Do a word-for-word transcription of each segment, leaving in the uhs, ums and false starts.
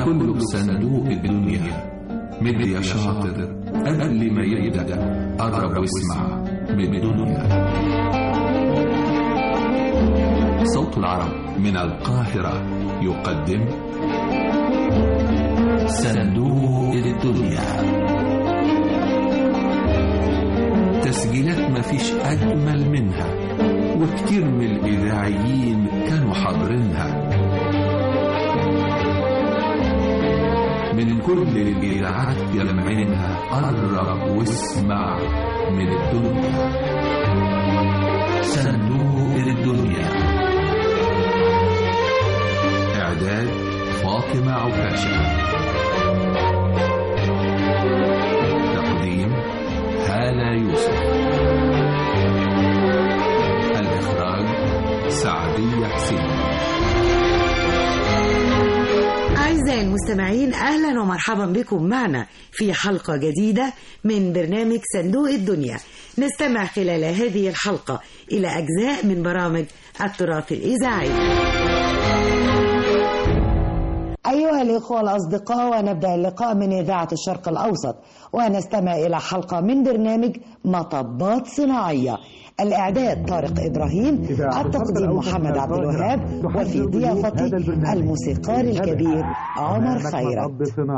كله بصندوق الدنيا. مد يا شاطر قبل ما يبدأ، قرب واسمع من الدنيا. صوت العرب من القاهرة يقدم صندوق الدنيا. تسجيلات مفيش أجمل منها، وكتير من الإذاعيين كانوا حاضرينها. من كل الإذاعات جمعينها، قرب واسمع من الدنيا. صندوق الدنيا. إعداد فاطمة عكاشة. تقديم هالة يوسف. الإخراج سعدية حسين. أعزائي المستمعين، أهلا ومرحبا بكم معنا في حلقة جديدة من برنامج صندوق الدنيا. نستمع خلال هذه الحلقة إلى أجزاء من برامج التراث الإذاعي. أيها الإخوة الأصدقاء، ونبدأ اللقاء من إذاعة الشرق الأوسط، ونستمع إلى حلقة من برنامج مطبات صناعية. الإعداد طارق إبراهيم، التقديم محمد عبد الوهاب، وفي ضيافتي الموسيقار الكبير عمر خيرت.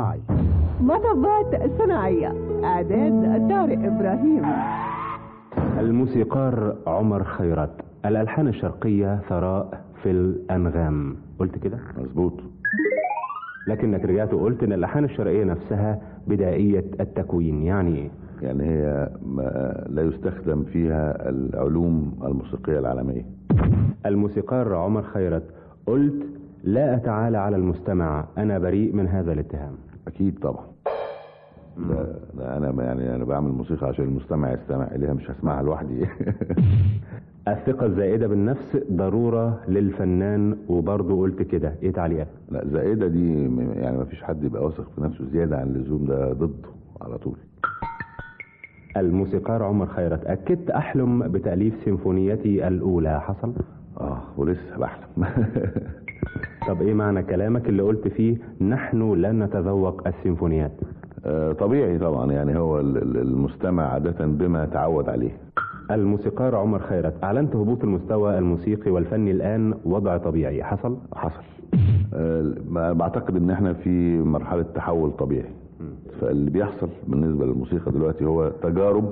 مطبات صناعية، إعداد طارق إبراهيم. الموسيقار عمر خيرت. الألحان الشرقية ثراء في الأنغام. قلت كده؟ مظبوط. لكنك رجعت وقلت ان الالحان الشرقيه نفسها بدائيه التكوين. يعني ايه؟ يعني هي لا يستخدم فيها العلوم الموسيقيه العالميه. الموسيقار عمر خيرت، قلت لا اتعالى على المستمع، انا بريء من هذا الاتهام. اكيد طبعا. لا, لا انا يعني انا بعمل موسيقى عشان المستمع يستمع اليها، مش هسمعها لوحدي. الثقة الزائدة بالنفس ضرورة للفنان، وبرضه قلت كده. ايه تعليقك؟ لا، زائدة دي يعني ما فيش حد يبقى واثق في نفسه زيادة عن اللزوم، ده ضده على طول. الموسيقار عمر خيرت، أكدت أحلم بتأليف سيمفونيتي الأولى، حصل؟ اه ولسه بحلم. طب ايه معنى كلامك اللي قلت فيه نحن لن نتذوق السيمفونيات؟ آه طبيعي طبعا، يعني هو المستمع عادة بما تعود عليه. الموسيقار عمر خيرت، أعلنت هبوط المستوى الموسيقي والفني الآن وضع طبيعي، حصل؟ حصل. أه بعتقد ان احنا في مرحلة تحول طبيعي. فاللي بيحصل بالنسبة للموسيقى دلوقتي هو تجارب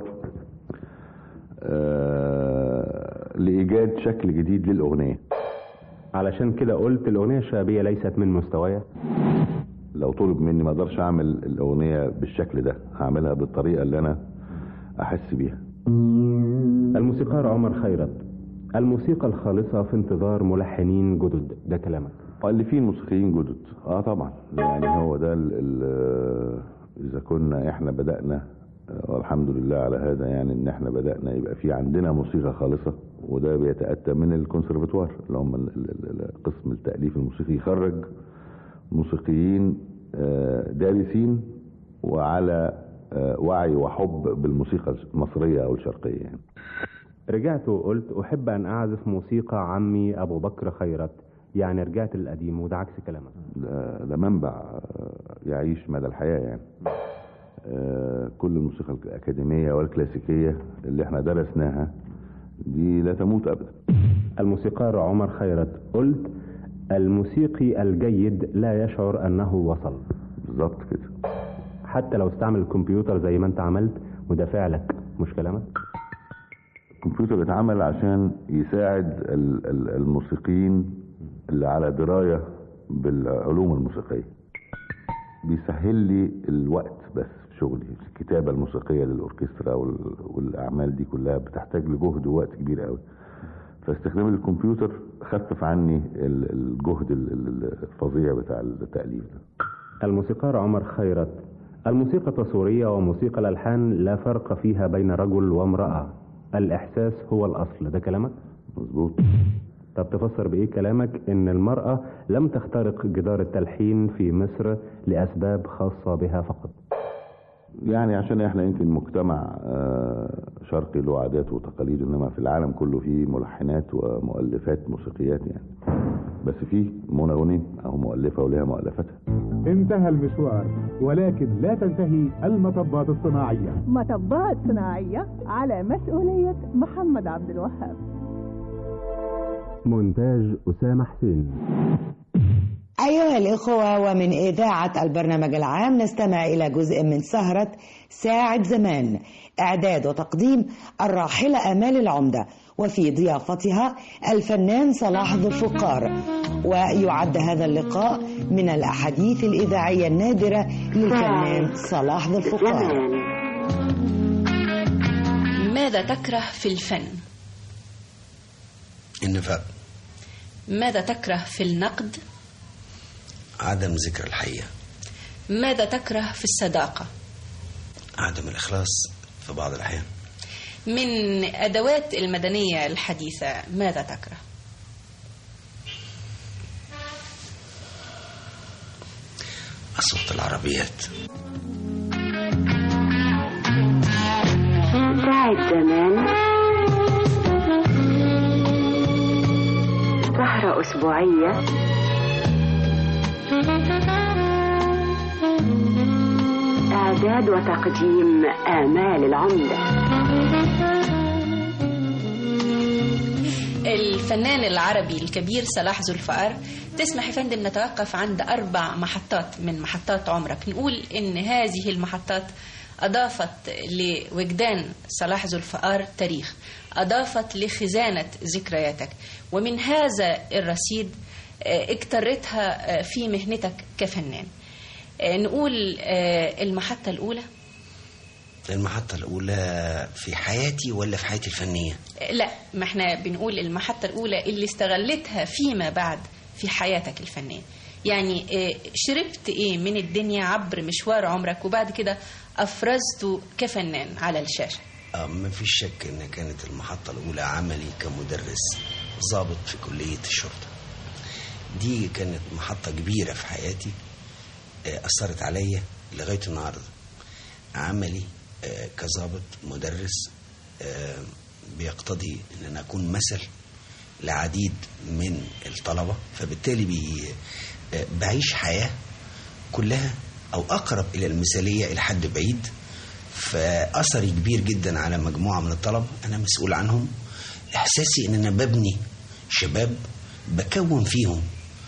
أه لإيجاد شكل جديد للأغنية. علشان كده قلت الأغنية الشعبية ليست من مستوايا. لو طلب مني ما اقدرش اعمل الأغنية بالشكل ده، هعملها بالطريقة اللي انا احس بيها. الموسيقار عمر خيرت، الموسيقى الخالصة في انتظار ملحنين جدد، ده كلامك؟ مؤلفين موسيقيين جدد، اه طبعا. يعني هو ده ال ال اذا كنا احنا بدأنا، والحمد لله على هذا، يعني ان احنا بدأنا يبقى في عندنا موسيقى خالصة، وده بيتأتى من الكونسرفتوار اللي هم قسم التأليف الموسيقي، يخرج موسيقيين دارسين وعلى وعي وحب بالموسيقى المصرية أو الشرقية. يعني رجعت وقلت أحب أن أعزف موسيقى عمي أبو بكر خيرت، يعني رجعت للقديم، وده عكس كلامك. ده, ده منبع يعيش مدى الحياة. يعني آه كل الموسيقى الأكاديمية والكلاسيكية اللي احنا درسناها دي لا تموت أبدا. الموسيقار عمر خيرت، قلت الموسيقي الجيد لا يشعر أنه وصل. بالظبط كده. حتى لو استعمل الكمبيوتر زي ما انت عملت، وده فعلك مش كلامك؟ الكمبيوتر اتعمل عشان يساعد الموسيقيين اللي على دراية بالعلوم الموسيقية، بيسهل لي الوقت بس في شغلي. الكتابة الموسيقية للأوركسترا والأعمال دي كلها بتحتاج لجهد ووقت كبير قوي، فاستخدام الكمبيوتر خفف عني الجهد الفظيع بتاع التأليف ده. الموسيقار عمر خيرت، الموسيقى التصويرية وموسيقى الألحان لا فرق فيها بين رجل وامرأة، الإحساس هو الأصل، ده كلامك؟ مظبوط. طب تفسر بإيه كلامك إن المرأة لم تخترق جدار التلحين في مصر لأسباب خاصة بها فقط؟ يعني عشان احنا يمكن مجتمع شرقي له عادات وتقاليد، انما في العالم كله فيه ملحنات ومؤلفات موسيقيات يعني، بس فيه منغنين او مؤلفة ولها مؤلفتها. انتهى المشوار، ولكن لا تنتهي المطبات الصناعية. مطبات صناعية على مسؤولية محمد عبد الوهاب. مونتاج أسامة حسين. أيها الإخوة، ومن إذاعة البرنامج العام نستمع إلى جزء من سهرة ساعة زمان، إعداد وتقديم الراحلة آمال العمدة، وفي ضيافتها الفنان صلاح ذو الفقار. ويعد هذا اللقاء من الأحاديث الإذاعية النادرة للفنان صلاح ذو الفقار. ماذا تكره في الفن؟ النفاق. ماذا تكره في النقد؟ عدم ذكر الحقيقة. ماذا تكره في الصداقة؟ عدم الإخلاص في بعض الأحيان. من أدوات المدنية الحديثة ماذا تكره؟ أصوات العربيات. ساعة زمان، سهرة أسبوعية، إعداد وتقديم آمال العمدة. الفنان العربي الكبير صلاح ذو الفقار. تسمح يا فندم نتوقف عند أربع محطات من محطات عمرك، نقول إن هذه المحطات أضافت لوجدان صلاح ذو الفقار تاريخ، أضافت لخزانة ذكرياتك، ومن هذا الرصيد اكترتها في مهنتك كفنان. نقول المحطة الأولى. المحطة الأولى في حياتي ولا في حياتي الفنية؟ لا، ما احنا بنقول المحطة الأولى اللي استغلتها فيما بعد في حياتك الفنية. يعني شربت ايه من الدنيا عبر مشوار عمرك وبعد كده أفرزته كفنان على الشاشة؟ آه ما فيش شك ان كانت المحطة الأولى عملي كمدرس ضابط في كلية الشرطة. دي كانت محطة كبيرة في حياتي، أثرت عليا لغاية النهاردة. عملي كضابط مدرس بيقتضي ان انا اكون مثل لعديد من الطلبة، فبالتالي بي بعيش حياة كلها او اقرب الى المثالية الى حد بعيد. فاثري كبير جدا على مجموعة من الطلبة انا مسؤول عنهم. احساسي ان انا ببني شباب بكون فيهم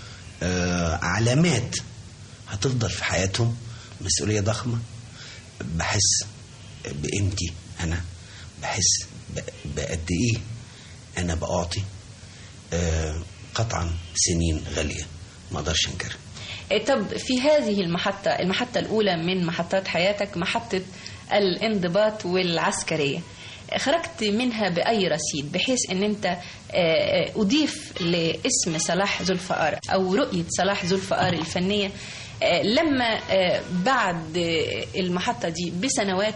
علامات هتفضل في حياتهم، مسؤولية ضخمة. بحس بقيمتي، أنا بحس بقد إيه أنا بأعطي. آه قطعا سنين غالية ما أقدرش أنكر. طب في هذه المحطة، المحطة الأولى من محطات حياتك، محطة الانضباط والعسكرية، خرجت منها بأي رصيد بحيث أن أنت أضيف لاسم صلاح ذو الفقار أو رؤية صلاح ذو الفقار الفنية لما بعد المحطة دي بسنوات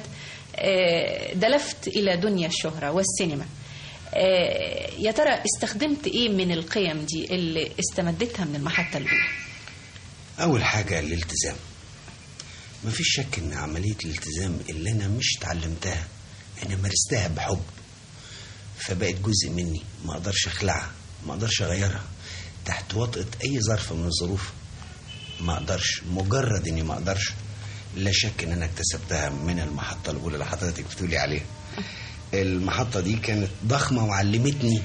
دلفت إلى دنيا الشهرة والسينما؟ يا ترى استخدمت إيه من القيم دي اللي استمدتها من المحطة الأولى؟ أول حاجة الالتزام. ما فيش شك إن عملية الالتزام اللي أنا مش تعلمتها أنا مارستها بحب، فبقت جزء مني، ما أقدرش أخلعها، ما أقدرش أغيرها تحت وطأة أي ظرف من الظروف. ما أقدرش، مجرد إني ما أقدرش. لا شك إن أنا اكتسبتها من المحطة الأولى اللي حضرتك بتقولي عليها. المحطة دي كانت ضخمة وعلمتني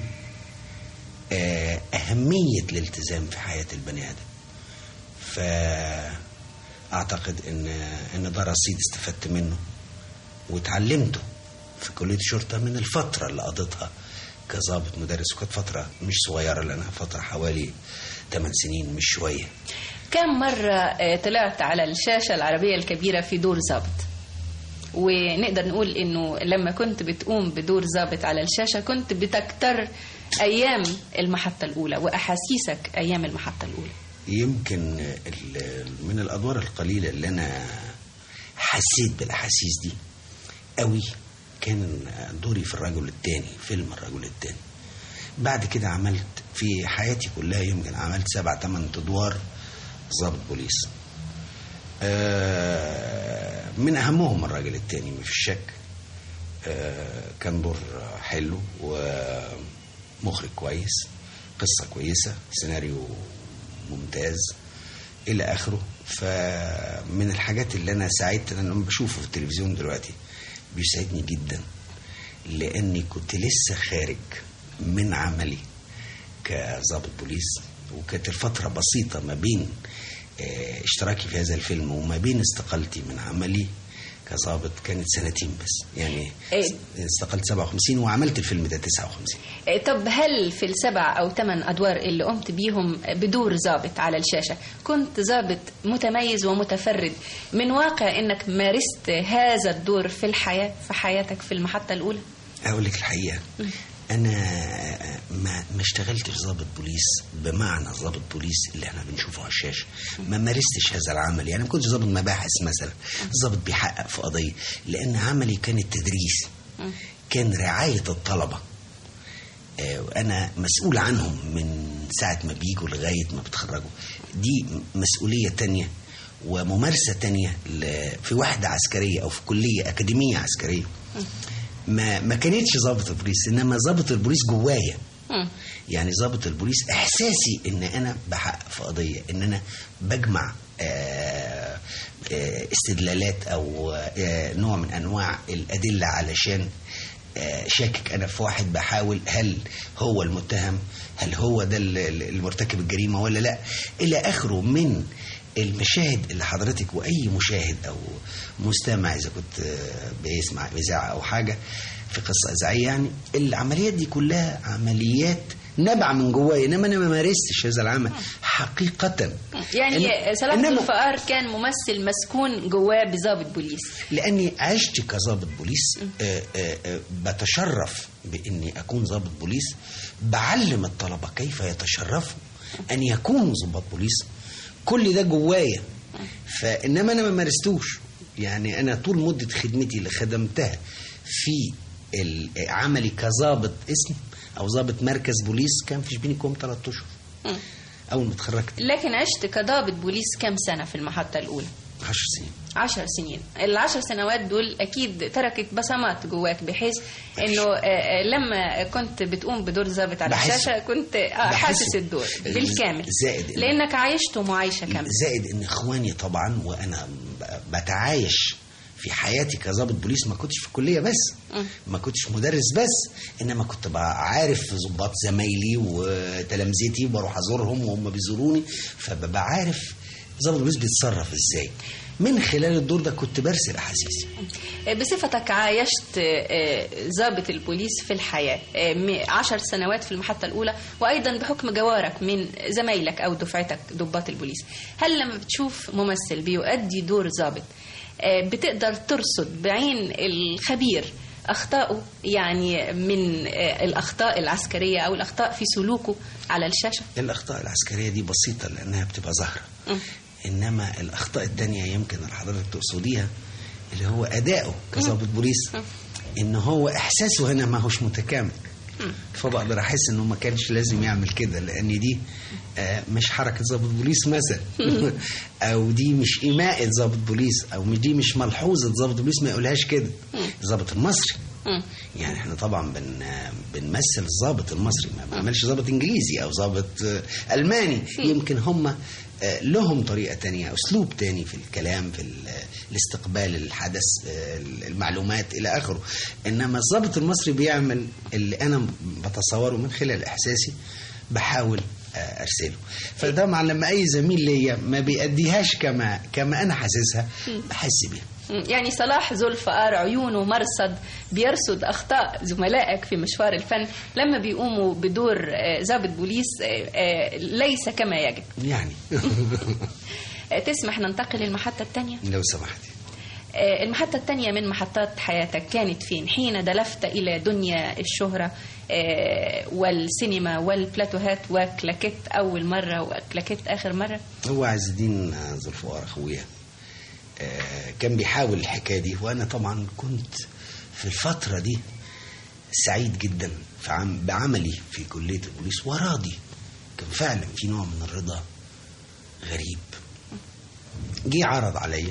أهمية الالتزام في حياة البني آدم. فأعتقد إن إن ده رصيد استفدت منه وتعلمته في كلية الشرطة من الفترة اللي قضيتها كضابط مدرس، وكانت فترة مش صغيرة لأنها فترة حوالي ثمان سنين مش شوية. كم مرة طلعت على الشاشة العربية الكبيرة في دور ضابط؟ ونقدر نقول إنه لما كنت بتقوم بدور ضابط على الشاشة كنت بتكتر أيام المحطة الأولى وأحاسيسك أيام المحطة الأولى. يمكن من الأدوار القليلة اللي أنا حسيت بالأحاسيس دي قوي كان دوري في الرجل الثاني، فيلم الرجل الثاني. بعد كده عملت في حياتي كلها يمكن عملت سبع ثمان أدوار ضابط بوليس. من أهمهم الرجل الثاني مفيش شك. كان دور حلو ومخرج كويس، قصة كويسة، سيناريو ممتاز إلى آخره. فمن الحاجات اللي انا سعدت انا لما بشوفه في التلفزيون دلوقتي بيسعدني جدا، لاني كنت لسه خارج من عملي كضابط بوليس، وكانت الفترة بسيطة ما بين اشتراكي في هذا الفيلم وما بين استقالتي من عملي كظابط، كانت سنتين بس يعني. إيه؟ استقلت سبعة وخمسين وعملت الفيلم ده تسعة وخمسين. إيه طب هل في السبع أو ثمان أدوار اللي قمت بيهم بدور ظابط على الشاشة كنت ظابط متميز ومتفرد من واقع إنك مارست هذا الدور في الحياة في حياتك في المحطة الأولى؟ أقول لك الحقيقة م. أنا ما ما اشتغلتش ضابط بوليس بمعنى ضابط بوليس اللي احنا بنشوفه على الشاشة، ما مارستش هذا العمل يعني. ما كنتش ضابط مباحث مثلا، ضابط بيحقق في قضية، لأن عملي كان التدريس، كان رعاية الطلبة، وأنا مسؤول عنهم من ساعة ما بيجوا لغاية ما بتخرجوا. دي مسؤولية تانية وممارسة تانية في وحدة عسكرية أو في كلية أكاديمية عسكرية. ما ما كانتش ضابط البوليس، انما ضابط البوليس جوايا. يعني ضابط البوليس احساسي ان انا بحقق في قضيه، ان انا بجمع آآ آآ استدلالات او نوع من انواع الادله علشان شاكك انا في واحد، بحاول هل هو المتهم، هل هو ده المرتكب الجريمه ولا لا، الى اخره من المشاهد اللي حضرتك واي مشاهد او مستمع اذا كنت بيسمع اذاعه او حاجه في قصه اذاعيه، يعني العمليات دي كلها عمليات نبع من جوايا، انما انا ما مارستش هذا العمل حقيقه. يعني صلاح ذو الفقار كان ممثل مسكون جواه بضابط بوليس، لاني عشت كضابط بوليس. آآ آآ بتشرف باني اكون ضابط بوليس، بعلم الطلبه كيف يتشرفوا ان يكونوا ضباط بوليس، كل ده جوايا. فانما انا ما مارستوش يعني. انا طول مده خدمتي اللي خدمتها في عملي كظابط اسم او ضابط مركز بوليس كان فيش بيني كوم ثلاثة اشهر اول ما اتخرجت. لكن عشت كضابط بوليس كم سنه في المحطه الاولى؟ عشر سنين. عشر سنين. العشر سنوات دول أكيد تركت بصمات جواك، بحيث إنه لما كنت بتقوم بدور ضابط على الشاشة كنت حاسس الدور بالكامل، زائد لأنك عايشته معايشة كاملة. زائد إن إخواني طبعا وأنا بتعايش في حياتي كضابط بوليس، ما كنتش في الكلية بس، ما كنتش مدرس بس، إنما كنت بقى عارف ضباط زمايلي وتلامذتي، وبروح أزورهم وهم بيزوروني، فببقى عارف ضابط البوليس بيتصرف ازاي. من خلال الدور ده كنت برسل احاسيسي. بصفتك عايشت ضابط البوليس في الحياه عشر سنوات في المحطه الاولى، وايضا بحكم جوارك من زمايلك او دفعتك ضباط البوليس، هل لما بتشوف ممثل بيؤدي دور ضابط بتقدر ترصد بعين الخبير أخطاءه، يعني من الأخطاء العسكرية أو الأخطاء في سلوكه على الشاشة؟ الأخطاء العسكرية دي بسيطة لأنها بتبقى ظاهرة، إنما الأخطاء التانية يمكن حضرتك تقصديها اللي هو أداؤه كضابط بوليس، إن هو إحساسه هنا ما هوش متكامل، فبقدر أحس إنه ما كانش لازم يعمل كده، لأن دي مش حركة ضابط بوليس مثلا أو دي مش إيماء ضابط بوليس، أو دي مش ملحوظة ضابط بوليس ما يقولهاش كده. الضابط المصري يعني احنا طبعا بن بنمثل الضابط المصري، ما بعملش ضابط انجليزي او ضابط الماني، يمكن هم لهم طريقه تانية، اسلوب تاني في الكلام، في الاستقبال الحدث، المعلومات الى اخره. انما الضابط المصري بيعمل اللي انا بتصوره من خلال احساسي، بحاول ارسله. فده مع لما اي زميل ليا ما بيأديهاش كما كما انا حاسسها بحس بيها. يعني صلاح ذو الفقار عيونه مرصد بيرصد أخطاء زملائك في مشوار الفن لما بيقوموا بدور ضابط بوليس ليس كما يجب يعني. تسمح ننتقل للمحطة الثانية؟ لو سمحتي. المحطة الثانية من محطات حياتك كانت فين حين دلفت إلى دنيا الشهرة والسينما والبلاتوهات وكلاكيت أول مرة وكلاكيت آخر مرة؟ هو عز الدين ذو الفقار أخويا كان بيحاول الحكاية دي، وأنا طبعا كنت في الفترة دي سعيد جدا بعملي في كلية البوليس وراضي، كان فعلا في نوع من الرضا غريب. جه عرض عليا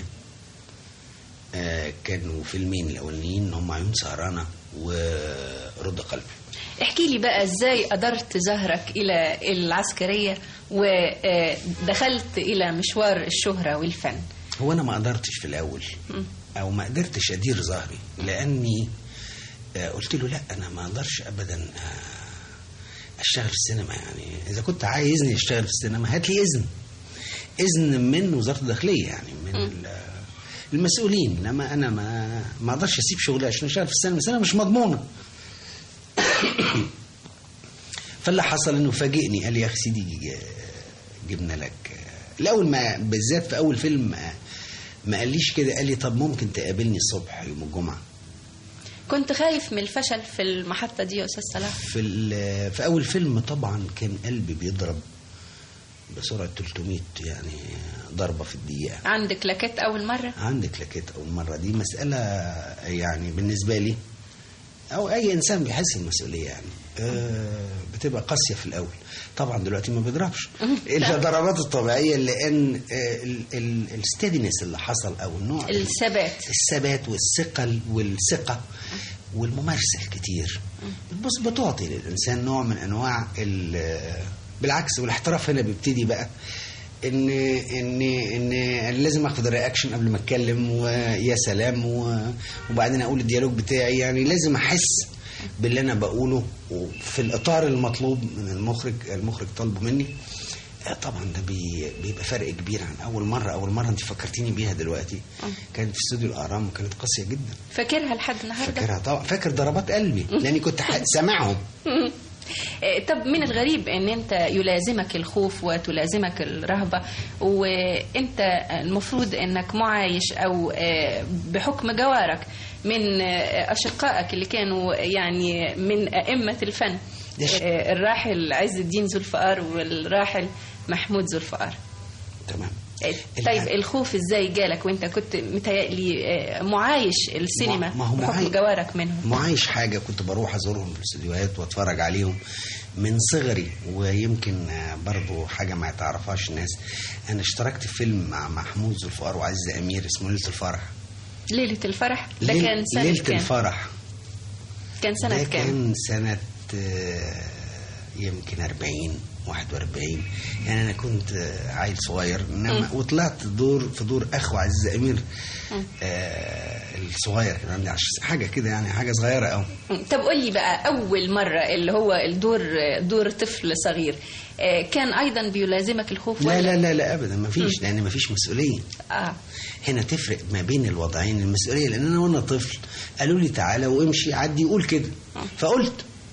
كانوا فيلمين الأولانيين هم عيون سهرانة ورد قلبي. احكي لي بقى ازاي قدرت ظهرك الى العسكرية ودخلت الى مشوار الشهرة والفن. هو انا ما قدرتش في الاول او ما قدرتش ادير ظهري، لاني قلت له لا انا ما اقدرش ابدا اشتغل في السينما. يعني اذا كنت عايزني اشتغل في السينما هات لي اذن اذن من وزارة الداخلية، يعني من المسؤولين، انما انا ما ما اقدرش اسيب شغلي عشان اشتغل في السينما. السينما مش مضمونة. فاللي حصل انه فاجئني، قال لي يا اخي سيدي جبنا لك الاول، ما بالذات في اول فيلم ما قاليش كده، قال لي طب ممكن تقابلني الصبح يوم الجمعة. كنت خايف من الفشل في المحطة دي يا أستاذ صلاح؟ في في أول فيلم طبعا كان قلبي بيضرب بسرعة ثلاثمية يعني ضربة في الدقيقة. عندك لاكيت أول مرة؟ عندك لاكيت أول مرة، دي مسألة يعني بالنسبة لي أو أي إنسان بيحس المسؤولية يعني آه بتبقى قاسية في الأول. طبعا دلوقتي ما بيضربش إلا ضربات الطبيعية، لأن الستيدنس اللي حصل أو النوع الثبات الثبات والثقل والثقة والممارسة الكتير بتبص بتعطي للإنسان نوع من أنواع بالعكس. والاحتراف هنا بيبتدي بقى ان ان ان لازم اخد الرياكشن قبل ما اتكلم، ويا سلام، وبعدين اقول الديالوج بتاعي. يعني لازم احس باللي انا بقوله في الاطار المطلوب من المخرج المخرج طالبه مني. طبعا ده بي بيبقى فرق كبير عن اول مره. اول مره انت فكرتيني بيها دلوقتي كانت في استوديو الاهرام وكانت قاسيه جدا. فاكرها لحد النهارده؟ فاكرها طبعا، فاكر ضربات قلبي لاني كنت سامعهم. طب من الغريب ان انت يلازمك الخوف وتلازمك الرهبة، وانت المفروض انك معايش او بحكم جوارك من اشقائك اللي كانوا يعني من ائمة الفن، الراحل عز الدين ذو الفقار والراحل محمود ذو الفقار. تمام. طيب الخوف ازاي جالك وانت كنت متهيألي معايش السينما بحكم جوارك منهم؟ معايش حاجة، كنت بروح ازورهم في الاستديوهات واتفرج عليهم من صغري. ويمكن برضو حاجة ما تعرفهاش الناس، انا اشتركت في فيلم مع محمود ذو الفقار وعز امير اسمه ليلة الفرح. ليلة الفرح ده كان سنة ليلة كان؟ الفرح كان سنة كام؟ كان سنة يمكن أربعين واحد وأربعين. يعني أنا كنت عيل صغير، إنما وطلعت دور في دور أخو عزيز أمير آه الصغير، كان عندي حاجة كده يعني حاجة صغيرة أوي. طب قول لي بقى أول مرة اللي هو الدور دور طفل صغير آه كان أيضا بيلازمك الخوف؟ لا لا لا لا أبدا، ما فيش، لأن ما فيش مسؤولية. آه. هنا تفرق ما بين الوضعين المسؤولية، لأن أنا وأنا طفل قالوا لي تعالى وامشي عدي قول كده، فقلت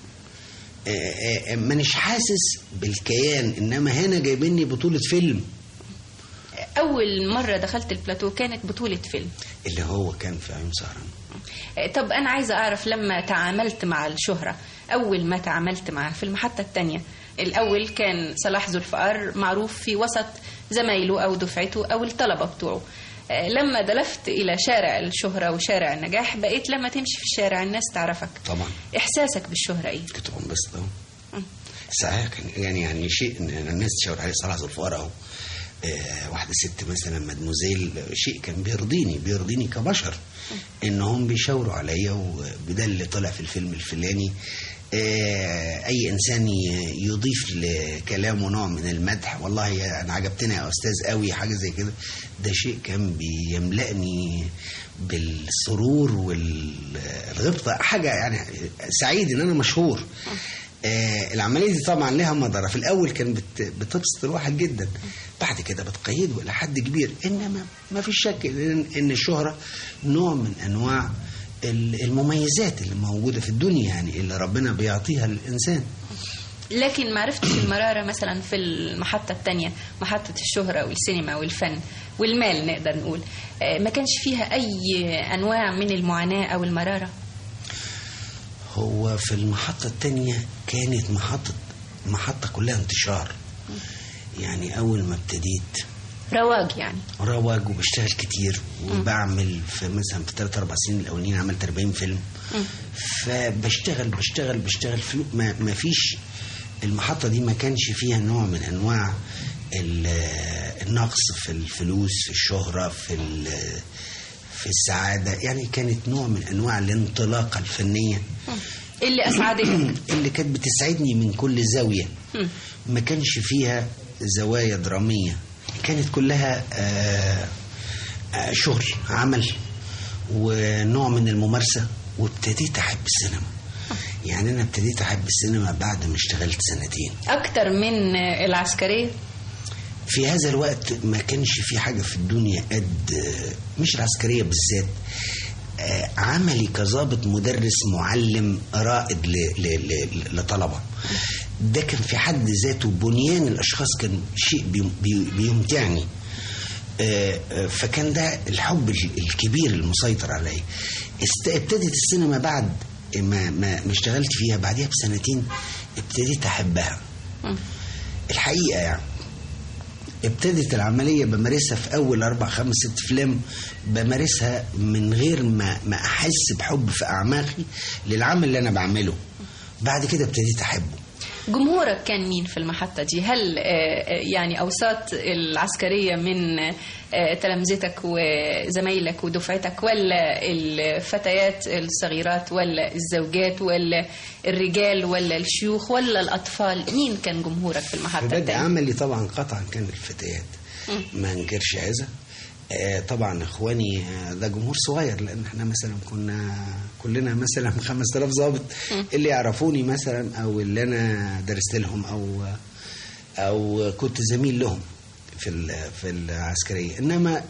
مانيش حاسس بالكيان. انما هنا جايبيني بطولة فيلم. اول مرة دخلت البلاتو كانت بطولة فيلم اللي هو كان في عيون سهران. طب انا عايزة اعرف لما تعاملت مع الشهرة، اول ما تعاملت معه في المحطة التانية، الاول كان صلاح ذو الفقار معروف في وسط زمايله او دفعته او الطلبة بتوعه. لما دلفت إلى شارع الشهرة وشارع النجاح بقيت لما تمشي في الشارع الناس تعرفك. طبعا. إحساسك بالشهرة إيه؟ كنت بنبسط أهو. ساعات كان يعني يعني شيء إن الناس تشاور عليه صلاح ذو الفقار أهو آه واحدة ست مثلا مدموزيل، شيء كان بيرضيني بيرضيني كبشر إنهم بيشاوروا عليا، وبده اللي طلع في الفيلم الفلاني. آه أي إنسان يضيف لكلامه نوع من المدح، والله أنا عجبتني يا أستاذ قوي، حاجة زي كده، ده شيء كان بيملأني بالسرور والغبطة، حاجة يعني سعيد إن أنا مشهور. آه العملية دي طبعا لها مضرة. في الأول كان بتبسط الواحد جدا، بعد كده بتقيده إلى حد كبير. إنما ما في شك إن الشهرة نوع من أنواع المميزات اللي موجودة في الدنيا، يعني اللي ربنا بيعطيها للإنسان. لكن ما عرفتش المرارة مثلا في المحطة التانية، محطة الشهرة والسينما والفن والمال نقدر نقول، ما كانش فيها أي أنواع من المعاناة أو المرارة؟ هو في المحطة التانية كانت محطة محطة كلها انتشار. يعني أول ما ابتديت رواج، يعني رواج، وبشتغل كتير وبعمل في مثلا في ثلاث أربع سنين الأولين عملت أربعين فيلم. م. فبشتغل بشتغل بشتغل فلوس. ما, ما فيش المحطة دي ما كانش فيها نوع من أنواع النقص في الفلوس، في الشهرة، في في السعادة. يعني كانت نوع من أنواع الانطلاقة الفنية. اللي أسعدتك؟ اللي كانت بتسعدني من كل زاوية. ما كانش فيها زوايا درامية، كانت كلها آه آه شغل عمل ونوع من الممارسة. وابتديت أحب السينما. يعني أنا ابتديت أحب السينما بعد ما اشتغلت سنتين. أكتر من العسكرية؟ في هذا الوقت ما كانش في حاجة في الدنيا قد، مش العسكرية بالذات، عملي كظابط مدرس معلم رائد لطلبة. ده كان في حد ذاته بنيان الأشخاص، كان شيء بيمتعني. فكان ده الحب الكبير المسيطر عليه. ابتدت السينما بعد ما ما اشتغلت فيها، بعدها بسنتين ابتديت أحبها الحقيقة. يعني ابتدت العملية بمارسها في أول أربع خمس ست أفلام، بمارسها من غير ما ما أحس بحب في أعماقي للعمل اللي أنا بعمله. بعد كده ابتديت أحبه. جمهورك كان مين في المحطة دي؟ هل يعني أوساط العسكرية من تلامذتك وزمايلك ودفعتك، ولا الفتيات الصغيرات، ولا الزوجات، ولا الرجال، ولا الشيوخ، ولا الأطفال؟ مين كان جمهورك في المحطة الثانية؟ بدأ عملي طبعا قطعا كان الفتيات، ما انكرش هذا. طبعا اخواني ده جمهور صغير، لان احنا مثلا كنا كلنا مثلا خمسة آلاف ضابط اللي يعرفوني مثلا، او اللي انا درست لهم، او او كنت زميل لهم في في العسكريه. انما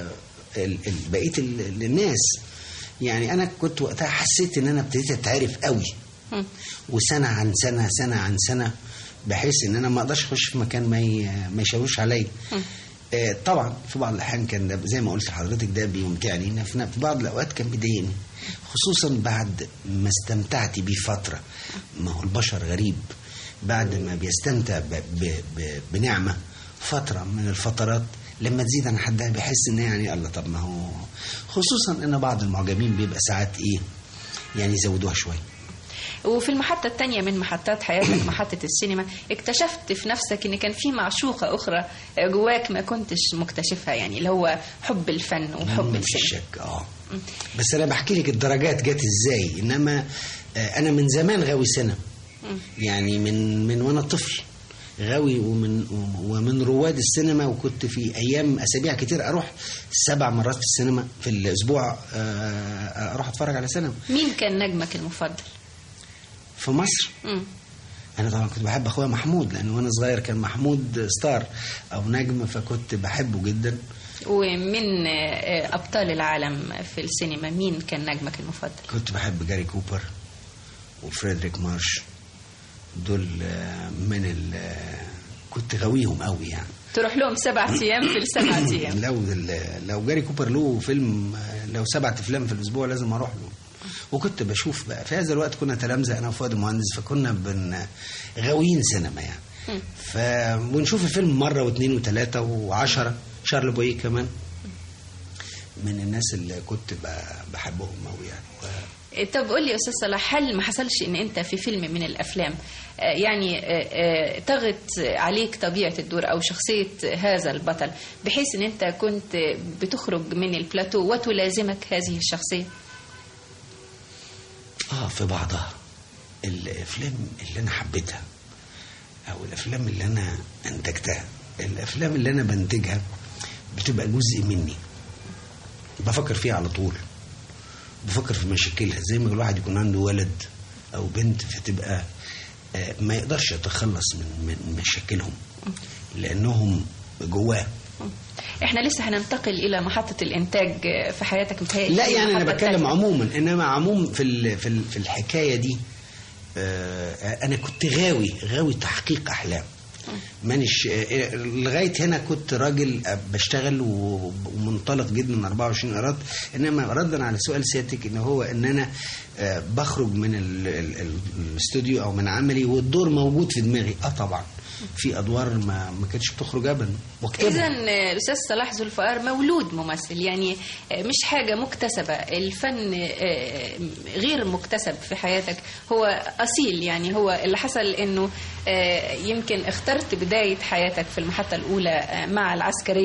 بقيه الناس، يعني انا كنت وقتها حسيت ان انا ابتديت اتعرف قوي، وسنه عن سنه سنه عن سنه، بحيث ان انا ما اقدرش اخش في مكان ما ما يشاوش عليا. طبعا في بعض الاحيان كان ده زي ما قلت لحضرتك ده بيمتعني، ان في بعض الاوقات كان بيضايقني، خصوصا بعد ما استمتعت بيه فتره. ما هو البشر غريب، بعد ما بيستمتع ب ب ب بنعمه فتره من الفترات، لما تزيد عن حدها بيحس ان يعني الله، طب ما هو، خصوصا ان بعض المعجبين بيبقى ساعات ايه يعني يزودوها شويه. وفي المحطة الثانية من محطات حياتك، محطة السينما، اكتشفت في نفسك ان كان في معشوقة اخرى جواك ما كنتش مكتشفها، يعني اللي هو حب الفن وحب السينما. شك اه بس انا بحكي لك الدرجات جت ازاي. انما انا من زمان غاوي سينما، يعني من من وانا طفل غاوي، ومن ومن رواد السينما. وكنت في ايام اسابيع كتير اروح سبع مرات في السينما في الاسبوع، اروح اتفرج على سينما. مين كان نجمك المفضل في مصر؟ مم. انا طبعا كنت بحب اخويا محمود، لان وانا صغير كان محمود ستار او نجم، فكنت بحبه جدا. ومن ابطال العالم في السينما مين كان نجمك المفضل؟ كنت بحب جاري كوبر وفريدريك مارش، دول من ال كنت غاويهم قوي. يعني تروح لهم سبعة ايام في السبعة ايام. لو لو جاري كوبر له فيلم، لو سبعة افلام في الاسبوع لازم اروح له. وكنت بشوف بقى في هذا الوقت كنا تلامذة انا وفؤاد المهندس، فكنا بن غاويين سينما يعني. ف ونشوف الفيلم مره واثنين وثلاثه وعشرة. شارل بويه كمان من الناس اللي كنت بحبهم قوي يعني. و... طب قول لي يا استاذ صلاح، هل ما حصلش ان انت في فيلم من الافلام يعني طغت عليك طبيعه الدور او شخصيه هذا البطل، بحيث ان انت كنت بتخرج من البلاتو وتلازمك هذه الشخصيه؟ اه في بعضها الافلام اللي انا حبيتها او الافلام اللي انا انتجتها، الافلام اللي انا بنتجها بتبقى جزء مني، بفكر فيها على طول، بفكر في مشاكلها. زي ما الواحد يكون عنده ولد او بنت، فتبقى آه ما يقدرش يتخلص من, من مشاكلهم لانهم جواه. احنا لسه هننتقل الى محطة الانتاج في حياتك. متهيألي لا يعني انا بتكلم عموما، انما عموم في في في الحكايه دي آه انا كنت غاوي غاوي تحقيق احلام. مانيش لغايه هنا كنت راجل بشتغل ومنطلق جدا من أربعة وعشرين قيراط. انما ردا على سؤال سيادتك، ان هو ان انا بخرج من الاستوديو او من عملي والدور موجود في دماغي. اه طبعا في ادوار ما ما كانتش بتخرج ابدا. اذا الاستاذ صلاح ذو الفقار مولود ممثل، يعني مش حاجه مكتسبه. الفن غير مكتسب في حياتك، هو اصيل. يعني هو اللي حصل انه يمكن اخترت بدايه حياتك في المحطه الاولى مع العسكريه،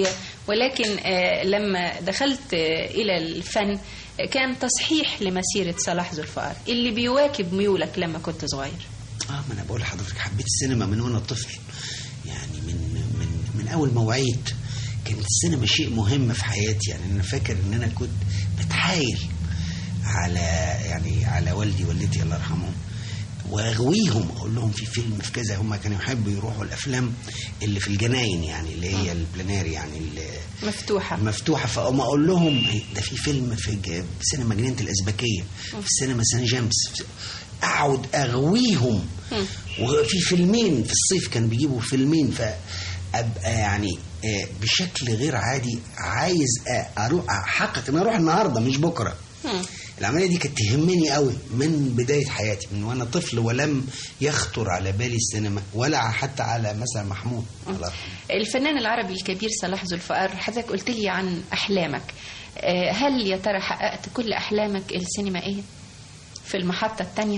ولكن لما دخلت إلى الفن كان تصحيح لمسيرة صلاح ذو الفقار اللي بيواكب ميولك لما كنت صغير. اه ما انا بقول لحضرتك حبيت السينما من وانا طفل، يعني من من من اول ما وعيت كانت السينما شيء مهم في حياتي. يعني انا فاكر ان انا كنت بتحايل على يعني على والدي والدتي الله يرحمهم واغويهم، اقول لهم في فيلم في كذا. هم كانوا يحبوا يروحوا الافلام اللي في الجناين، يعني اللي هي البلانير، يعني مفتوحه مفتوحه فاقوم اقول لهم ده في فيلم في سينما جنينه الازبكيه، في سينما سان جيمس، اقعد اغويهم. وفي فيلمين في الصيف كانوا بيجيبوا فيلمين، فابقى يعني بشكل غير عادي عايز اروح احقق ان اروح النهارده مش بكره. العمليه دي كانت تهمني قوي من بدايه حياتي، من وانا طفل، ولم يخطر على بالي السينما ولا حتى على مثلا محمود. الفنان العربي الكبير صلاح ذو الفقار، حضرتك قلت لي عن احلامك، هل يا ترى حققت كل احلامك السينمائيه في المحطه الثانيه؟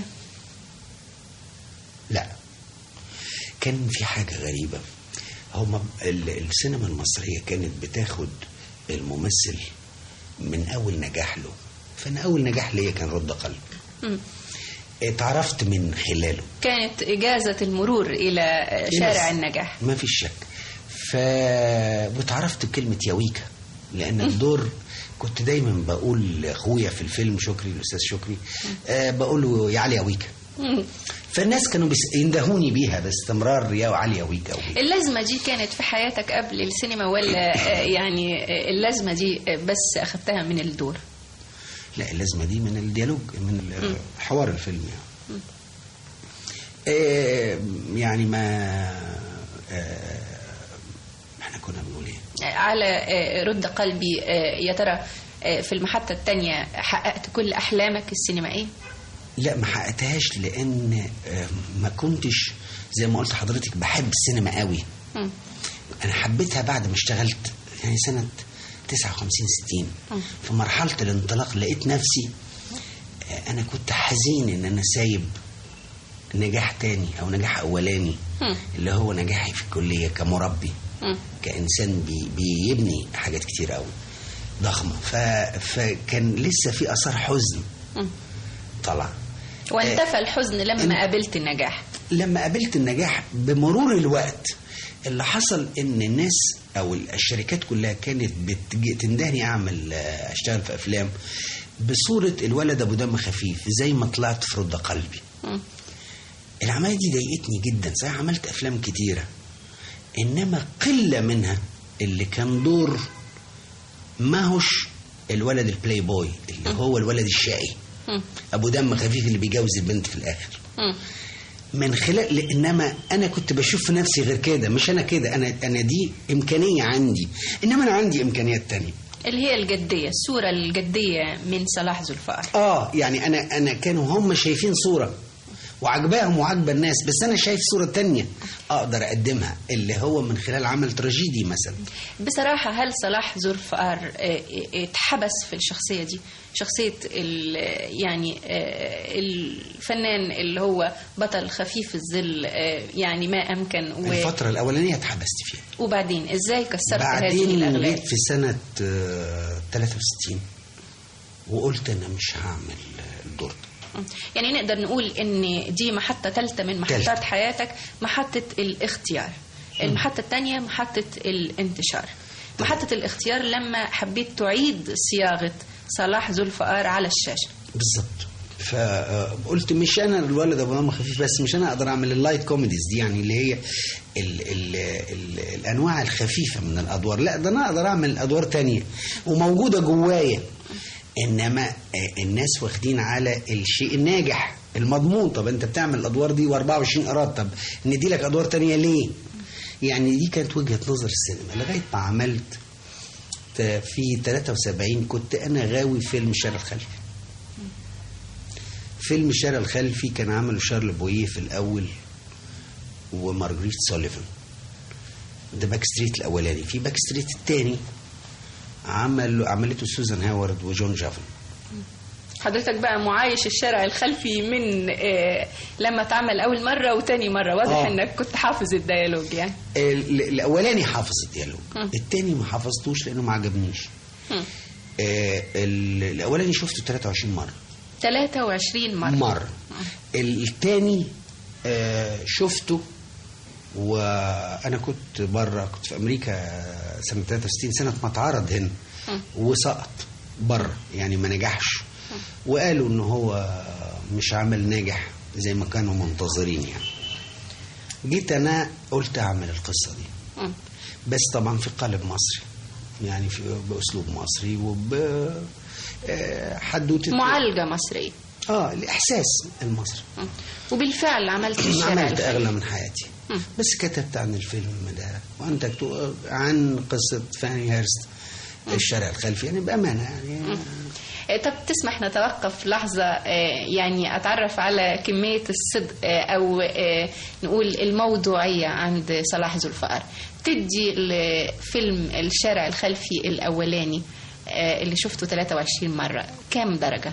لا، كان في حاجه غريبه. هما السينما المصريه كانت بتاخد الممثل من اول نجاح له. فانا اول نجاح ليا كان رد قلب. اتعرفت من خلاله، كانت اجازه المرور الى شارع النجاح ما فيش شك. ف واتعرفت بكلمه ياويكا، لان الدور كنت دايما بقول لاخويا في الفيلم شكري الاستاذ شكري، آه بقول له يا علي ياويكا. فالناس كانوا يندهوني بيها باستمرار يا علي ياويكا. اللازمه دي كانت في حياتك قبل السينما ولا يعني اللازمه دي بس اخذتها من الدور؟ لا، اللازمه دي من الديالوج، من حوار الفيلم يعني. آه يعني ما آه احنا كنا بنقول ايه على آه رد قلبي. آه يا ترى آه في المحطه الثانيه حققت كل احلامك السينمائيه؟ لا، ما حققتهاش، لان آه ما كنتش زي ما قلت حضرتك بحب السينما قوي. م. انا حبيتها بعد ما اشتغلت، يعني سنه تسعة وخمسين ستين. في مرحلة الانطلاق لقيت نفسي أنا كنت حزين إن أنا سايب نجاح تاني أو نجاح أولاني اللي هو نجاحي في الكلية كمربي، كإنسان بي بيبني حاجات كتير قوي ضخمة. فكان لسه في أثار حزن طلع. وانتفى الحزن لما قابلت النجاح؟ لما قابلت النجاح بمرور الوقت اللي حصل ان الناس او الشركات كلها كانت بتندهني اعمل اشتغل في افلام بصورة الولد ابو دم خفيف زي ما طلعت في رد قلبي. م. العملية دي ضايقتني جدا. صحيح عملت افلام كتيرة، انما قلة منها اللي كان دور ما هوش الولد البلاي بوي اللي م. هو الولد الشقي م. ابو دم خفيف اللي بيجوز البنت في الاخر. م. من خلال، لانما انا كنت بشوف في نفسي غير كده. مش انا كده، انا انا دي امكانيه عندي، انما انا عندي امكانيات تانية اللي هي الجديه، الصوره الجديه من صلاح ذو الفقار. اه يعني انا انا كانوا هم شايفين صوره وعجباهم وعجبه الناس، بس انا شايف صوره تانية اقدر اقدمها اللي هو من خلال عمل تراجيدي مثلا. بصراحه هل صلاح ذو الفقار اتحبس في الشخصيه دي، شخصيه يعني الفنان اللي هو بطل خفيف الظل، يعني ما امكن و... الفتره الاولانيه اتحبست فيها، وبعدين ازاي كسرت هذه الاغلال؟ بعدين جيت في سنه ثلاثة وستين وقلت انا مش هعمل الدور ده. يعني نقدر نقول ان دي محطة ثالثة من محطات تلت. حياتك، محطة الاختيار. المحطة الثانية محطة الانتشار. محطة الاختيار لما حبيت تعيد صياغة صلاح ذو الفقار على الشاشة. بالظبط. فقلت مش انا الولد ابو دم خفيف بس، مش انا اقدر اعمل اللايت كوميديز دي، يعني اللي هي ال ال ال الانواع الخفيفة من الادوار، لا ده انا اقدر اعمل ادوار تانية وموجودة جوايا. انما الناس واخدين على الشيء الناجح المضمون. طب انت بتعمل الادوار دي واربعة وعشرين قرار، طب ندي لك ادوار تانية ليه؟ يعني دي كانت وجهة نظر السينما لغاية ما عملت في ثلاثة وسبعين كنت انا غاوي فيلم الشارع الخلفي. فيلم الشارع الخلفي كان عمله شارل بويه في الاول ومارجريت سوليفان، ده باك ستريت الاولاني. في باك ستريت الثاني عمل عملته سوزان هاورد وجون جافن. حضرتك بقى معايش الشارع الخلفي من آه لما اتعمل اول مره وتاني مره، واضح آه. انك كنت حافظ الديالوج يعني. الاولاني حافظ الديالوج، التاني ما حفظتوش لانه ما عجبنيش. آه الاولاني شفته ثلاثة وعشرين مره. ثلاثة وعشرين مره مره. التاني آه شفته وانا كنت بره، كنت في امريكا سنه ثلاثة وستين، سنه ما اتعرض هنا وسقط بره يعني ما نجحش، وقالوا ان هو مش عمل ناجح زي ما كانوا منتظرين يعني. جيت انا قلت اعمل القصه دي بس طبعا في قالب مصري يعني في باسلوب مصري وب حدوته معالجه مصريه، اه الاحساس المصري. وبالفعل عملت الشارع عملت اغلى من حياتي. م. بس كتبت عن الفيلم ده وانتجت عن قصه فاني هيرست الشارع الخلفي يعني بامانه يعني. م. طب تسمح نتوقف لحظة يعني أتعرف على كمية الصدق أو نقول الموضوعية عند صلاح ذو الفقار. تدي لفيلم الشارع الخلفي الأولاني اللي شفته ثلاثة وعشرين مرة كام درجة؟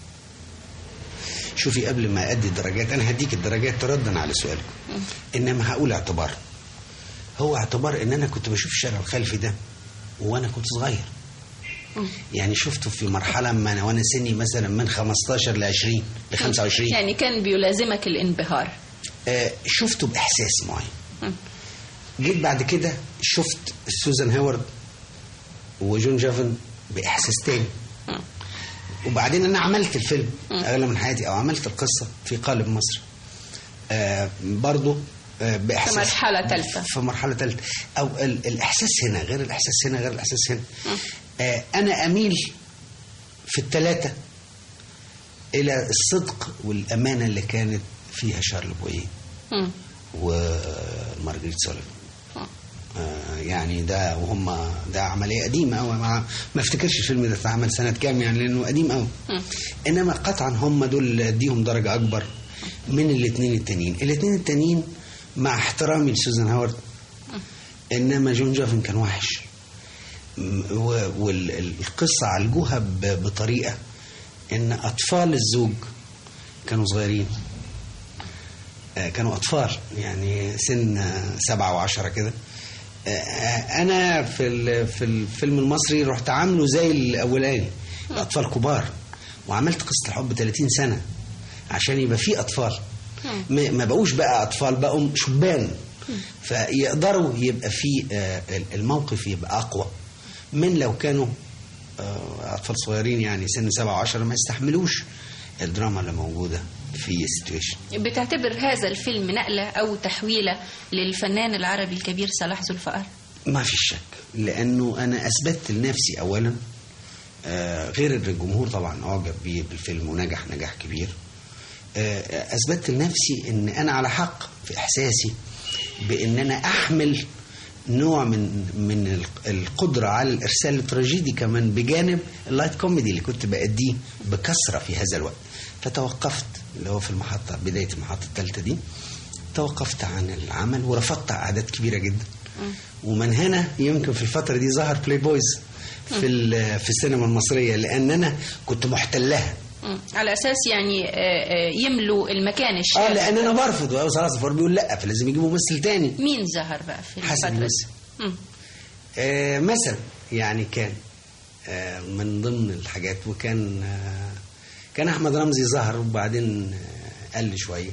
شوفي قبل ما أدي درجات أنا هديك الدرجات ردا على سؤالك، إنما هقول اعتبار. هو اعتبار إن أنا كنت بشوف الشارع الخلفي ده وأنا كنت صغير يعني شفته في مرحلة ما أنا وأنا سني مثلا من خمستاشر لعشرين لخمسة وعشرين يعني كان بيلازمك الانبهار. آه شفته بإحساس معين. جيت بعد كده شفت سوزان هاورد وجون جافن بإحساس تاني. وبعدين أنا عملت الفيلم أغلى من حياتي أو عملت القصة في قالب مصر آه برضو آه بإحساس في مرحلة ثالثة في مرحلة ثالثة أو الإحساس هنا غير الإحساس هنا غير الإحساس هنا. آه أنا أميل في الثلاثة إلى الصدق والأمانة اللي كانت فيها شارل بويه ومارغريت سوليفان. آه يعني ده وهم ده عملية قديمة أوي، ما, ما افتكرش الفيلم ده اتعمل سنة كام يعني لأنه قديم أوي. إنما قطعا هم دول اديهم درجة أكبر من الاثنين التانيين. الاثنين التانيين مع احترامي لسوزان هاورد، إنما جون جافن كان وحش. والقصة عالجوها بطريقة إن أطفال الزوج كانوا صغيرين، كانوا أطفال يعني سن سبعة وعشرة كده. أنا في في الفيلم المصري رحت عامله زي الأولاني، الأطفال كبار، وعملت قصة الحب ثلاثين سنة عشان يبقى فيه أطفال، ما بقوش بقى أطفال، بقوا شبان، فيقدروا يبقى فيه الموقف يبقى أقوى من لو كانوا أطفال صغيرين يعني سن سبعة وعشرة ما يستحملوش الدراما اللي موجودة في السيتويشن. بتعتبر هذا الفيلم نقلة أو تحويلة للفنان العربي الكبير صلاح ذو الفقار؟ ما في شك، لأنه أنا أثبتت لنفسي أولا آه غير الجمهور طبعا أعجب بيه بالفيلم ونجح نجاح كبير. آه أثبتت لنفسي أن أنا على حق في إحساسي بأن أنا أحمل نوع من من القدرة على الإرسال التراجيدي كمان بجانب اللايت كوميدي اللي كنت بأديه بكثرة في هذا الوقت. فتوقفت اللي هو في المحطة بداية المحطة الثالثة دي، توقفت عن العمل ورفضت أعداد كبيرة جدا. ومن هنا يمكن في الفترة دي ظهر بلاي بويز في في السينما المصرية، لأن أنا كنت محتلها على أساس يعني يملوا المكان الشاب. اه لأن أنا برفض، وأبو صلاح صفار بيقول لا، فلازم يجيبوا ممثل تاني. مين ظهر بقى في الفترة دي؟ آه مثلا يعني كان آه من ضمن الحاجات، وكان آه كان أحمد رمزي ظهر وبعدين آه قل شوية.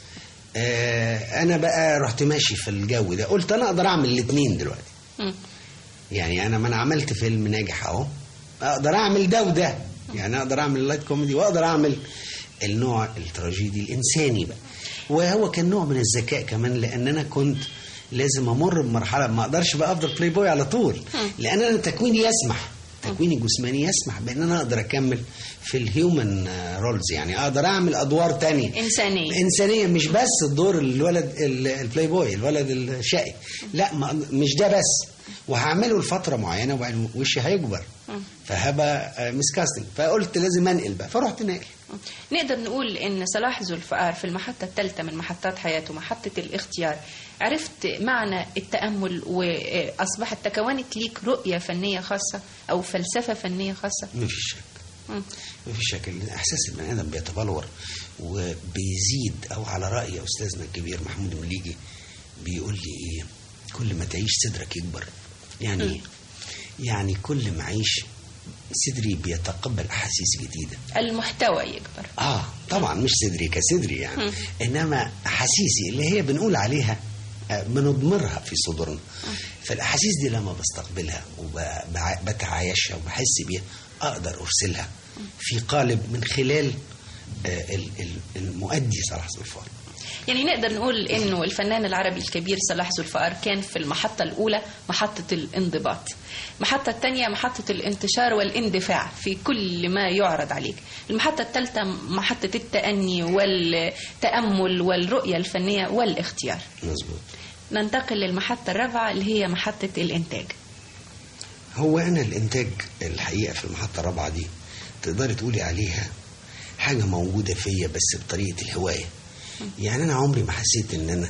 آه أنا بقى رحت ماشي في الجو ده، قلت أنا أقدر أعمل الاثنين دلوقتي. م. يعني أنا ما أنا عملت فيلم ناجح أهو، أقدر أعمل ده وده، يعني أقدر أعمل اللايت كوميدي وأقدر أعمل النوع التراجيدي الإنساني بقى. وهو كان نوع من الذكاء كمان، لأن أنا كنت لازم أمر بمرحلة ما أقدرش بقى أفضل بلاي بوي على طول، لأن أنا تكويني يسمح، تكويني جسماني يسمح بأن أنا أقدر أكمل في الهيومن رولز، يعني أقدر أعمل أدوار تانية إنسانية إنسانية مش بس الدور الولد البلاي بوي الولد الشقي، لا مش ده بس، وهعمله لفترة معينة وبعدين وشي هيكبر فهبقى مسكاستنج، فقلت لازم أنقل بقى، فرحت ناقل. نقدر نقول إن صلاح ذو الفقار في المحطة الثالثة من محطات حياته، محطة الاختيار، عرفت معنى التأمل وأصبحت تكونت ليك رؤية فنية خاصة أو فلسفة فنية خاصة؟ ما فيش شك، مفيش شك ان احساس البني ادم بيتبلور وبيزيد، او على راي استاذنا الكبير محمود المليجي بيقول لي ايه، كل ما تعيش صدرك يكبر. يعني م. يعني كل ما اعيش صدري بيتقبل احاسيس جديده، المحتوى يكبر. اه طبعا مش صدري كصدري يعني م. انما احاسيسي اللي هي بنقول عليها بنضمرها في صدورنا. فالاحاسيس دي لما بستقبلها وبتعايشها وبحس بيها اقدر ارسلها في قالب من خلال المؤدي صلاح ذو الفقار. يعني نقدر نقول انه الفنان العربي الكبير صلاح ذو الفقار كان في المحطة الاولى محطة الانضباط، المحطة الثانية محطة الانتشار والاندفاع في كل ما يعرض عليك، المحطة الثالثة محطة التأني والتأمل والرؤية الفنية والاختيار. مظبوط. ننتقل للمحطة الرابعة اللي هي محطة الانتاج. هو انا الانتاج الحقيقة في المحطة الرابعة دي تقدري تقولي عليها حاجة موجودة فيا بس بطريقة الهواية. يعني أنا عمري ما حسيت إن أنا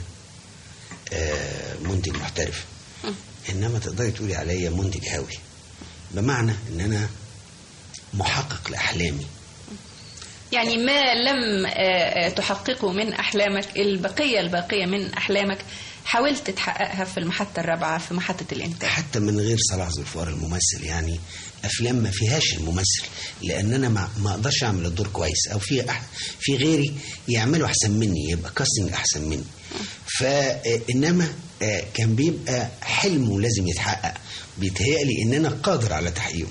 منتج محترف، إنما تقدري تقولي عليا منتج هاوي، بمعنى إن أنا محقق لأحلامي. يعني ما لم تحققه من أحلامك، البقية الباقية من أحلامك حاولت تحققها في المحطة الرابعة في محطة الإنتاج. حتى من غير صلاح ذو الفقار الممثل، يعني أفلام ما فيهاش الممثل، لأن أنا ما ما أقدرش أعمل الدور كويس، أو في أح في غيري يعملوا أحسن مني، يبقى كاستنج أحسن مني. فإنما كان بيبقى حلمه لازم يتحقق، بيتهيألي إن أنا قادر على تحقيقه.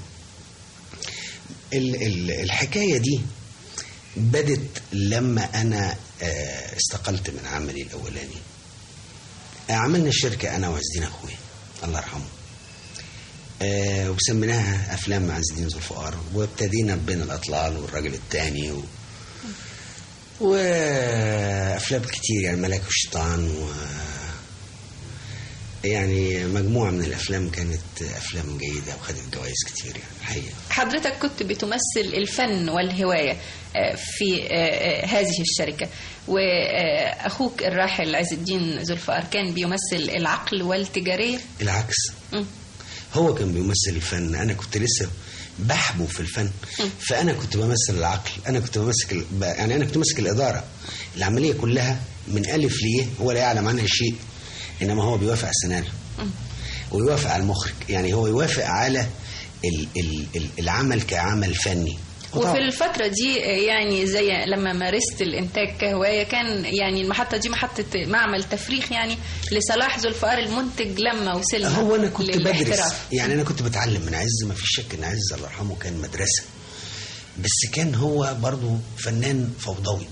الحكاية دي بدت لما أنا استقلت من عملي الأولاني. عملنا الشركة أنا وعز الدين أخويا الله يرحمه، أه وسميناها أفلام عز الدين ذو الفقار، وابتدينا بين الأطلال والرجل الثاني و... وأفلام كتير يعني ملاك والشيطان و... يعني مجموعة من الأفلام كانت أفلام جيدة وخدت جوائز كتير يعني الحقيقة. حضرتك كنت بتمثل الفن والهواية في هذه الشركة، وأخوك الراحل عز الدين ذو الفقار كان بيمثل العقل والتجارية. العكس، م. هو كان بيمثل الفن، أنا كنت لسه بحبه في الفن. م. فأنا كنت بمثل العقل، أنا كنت بمسك يعني أنا كنت ماسك الإدارة، العملية كلها من ألف ليه، هو لا يعلم عنها شيء، إنما هو بيوافق على السيناريو ويوافق على المخرج، يعني هو يوافق على ال ال العمل كعمل فني. وفي الفترة دي يعني زي لما مارست الإنتاج كهواية، كان يعني المحطة دي محطة معمل تفريخ يعني لصلاح ذو الفقار المنتج لما وصلنا. هو أنا كنت بدرس، يعني أنا كنت بتعلم من عز، ما فيش شك إن عز الله يرحمه كان مدرسة، بس كان هو برضو فنان فوضوي.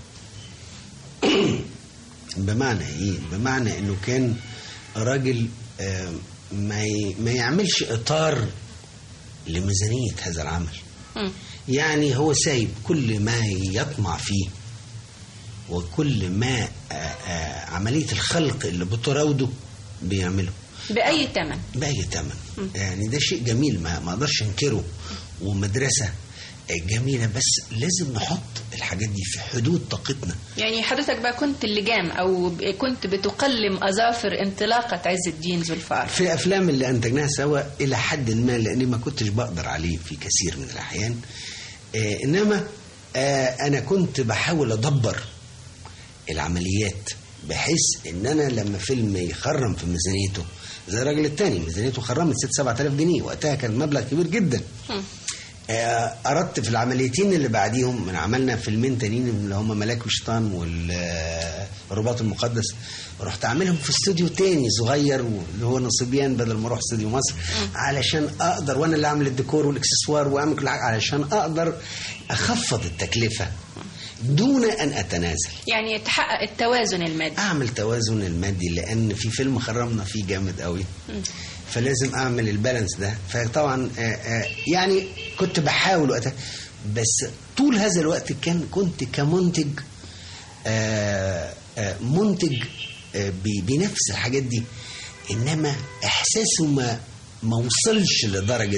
بمعنى إيه؟ بمعنى إنه كان راجل ما ما يعملش إطار لميزانية هذا العمل. م. يعني هو سايب كل ما يطمع فيه وكل ما عملية الخلق اللي بتراوده بيعمله بأي ثمن، بأي ثمن. يعني ده شيء جميل ما ما اقدرش انكره، ومدرسة جميلة، بس لازم نحط الحاجات دي في حدود طاقتنا. يعني حضرتك بقى كنت اللجام او كنت بتقلم اظافر انطلاقة عز الدين ذو الفقار في افلام اللي انتجناها سوا الى حد ما، لاني ما كنتش بقدر عليه في كثير من الاحيان. آه انما آه انا كنت بحاول ادبر العمليات بحيث ان انا لما فيلم يخرم في ميزانيته زي الراجل التاني، ميزانيته خرمت ست سبعة آلاف جنيه، وقتها كان مبلغ كبير جدا. م. أردت في العمليتين اللي بعديهم من عملنا فيلمين تانيين اللي هم ملاك والشيطان والرباط المقدس، رحت أعملهم في استوديو تاني صغير اللي هو نصيبيان بدل ما أروح استوديو مصر، علشان أقدر وأنا اللي أعمل الديكور والإكسسوار وأعمل كل حاجة علشان أقدر أخفض التكلفة دون أن أتنازل، يعني تحقق التوازن المادي. أعمل توازن المادي، لأن في فيلم خرمنا فيه جامد قوي، فلازم أعمل البالانس ده. فطبعا يعني كنت بحاول وقتها، بس طول هذا الوقت كان كنت كمنتج منتج بنفس الحاجات دي، إنما إحساسه ما ما وصلش لدرجة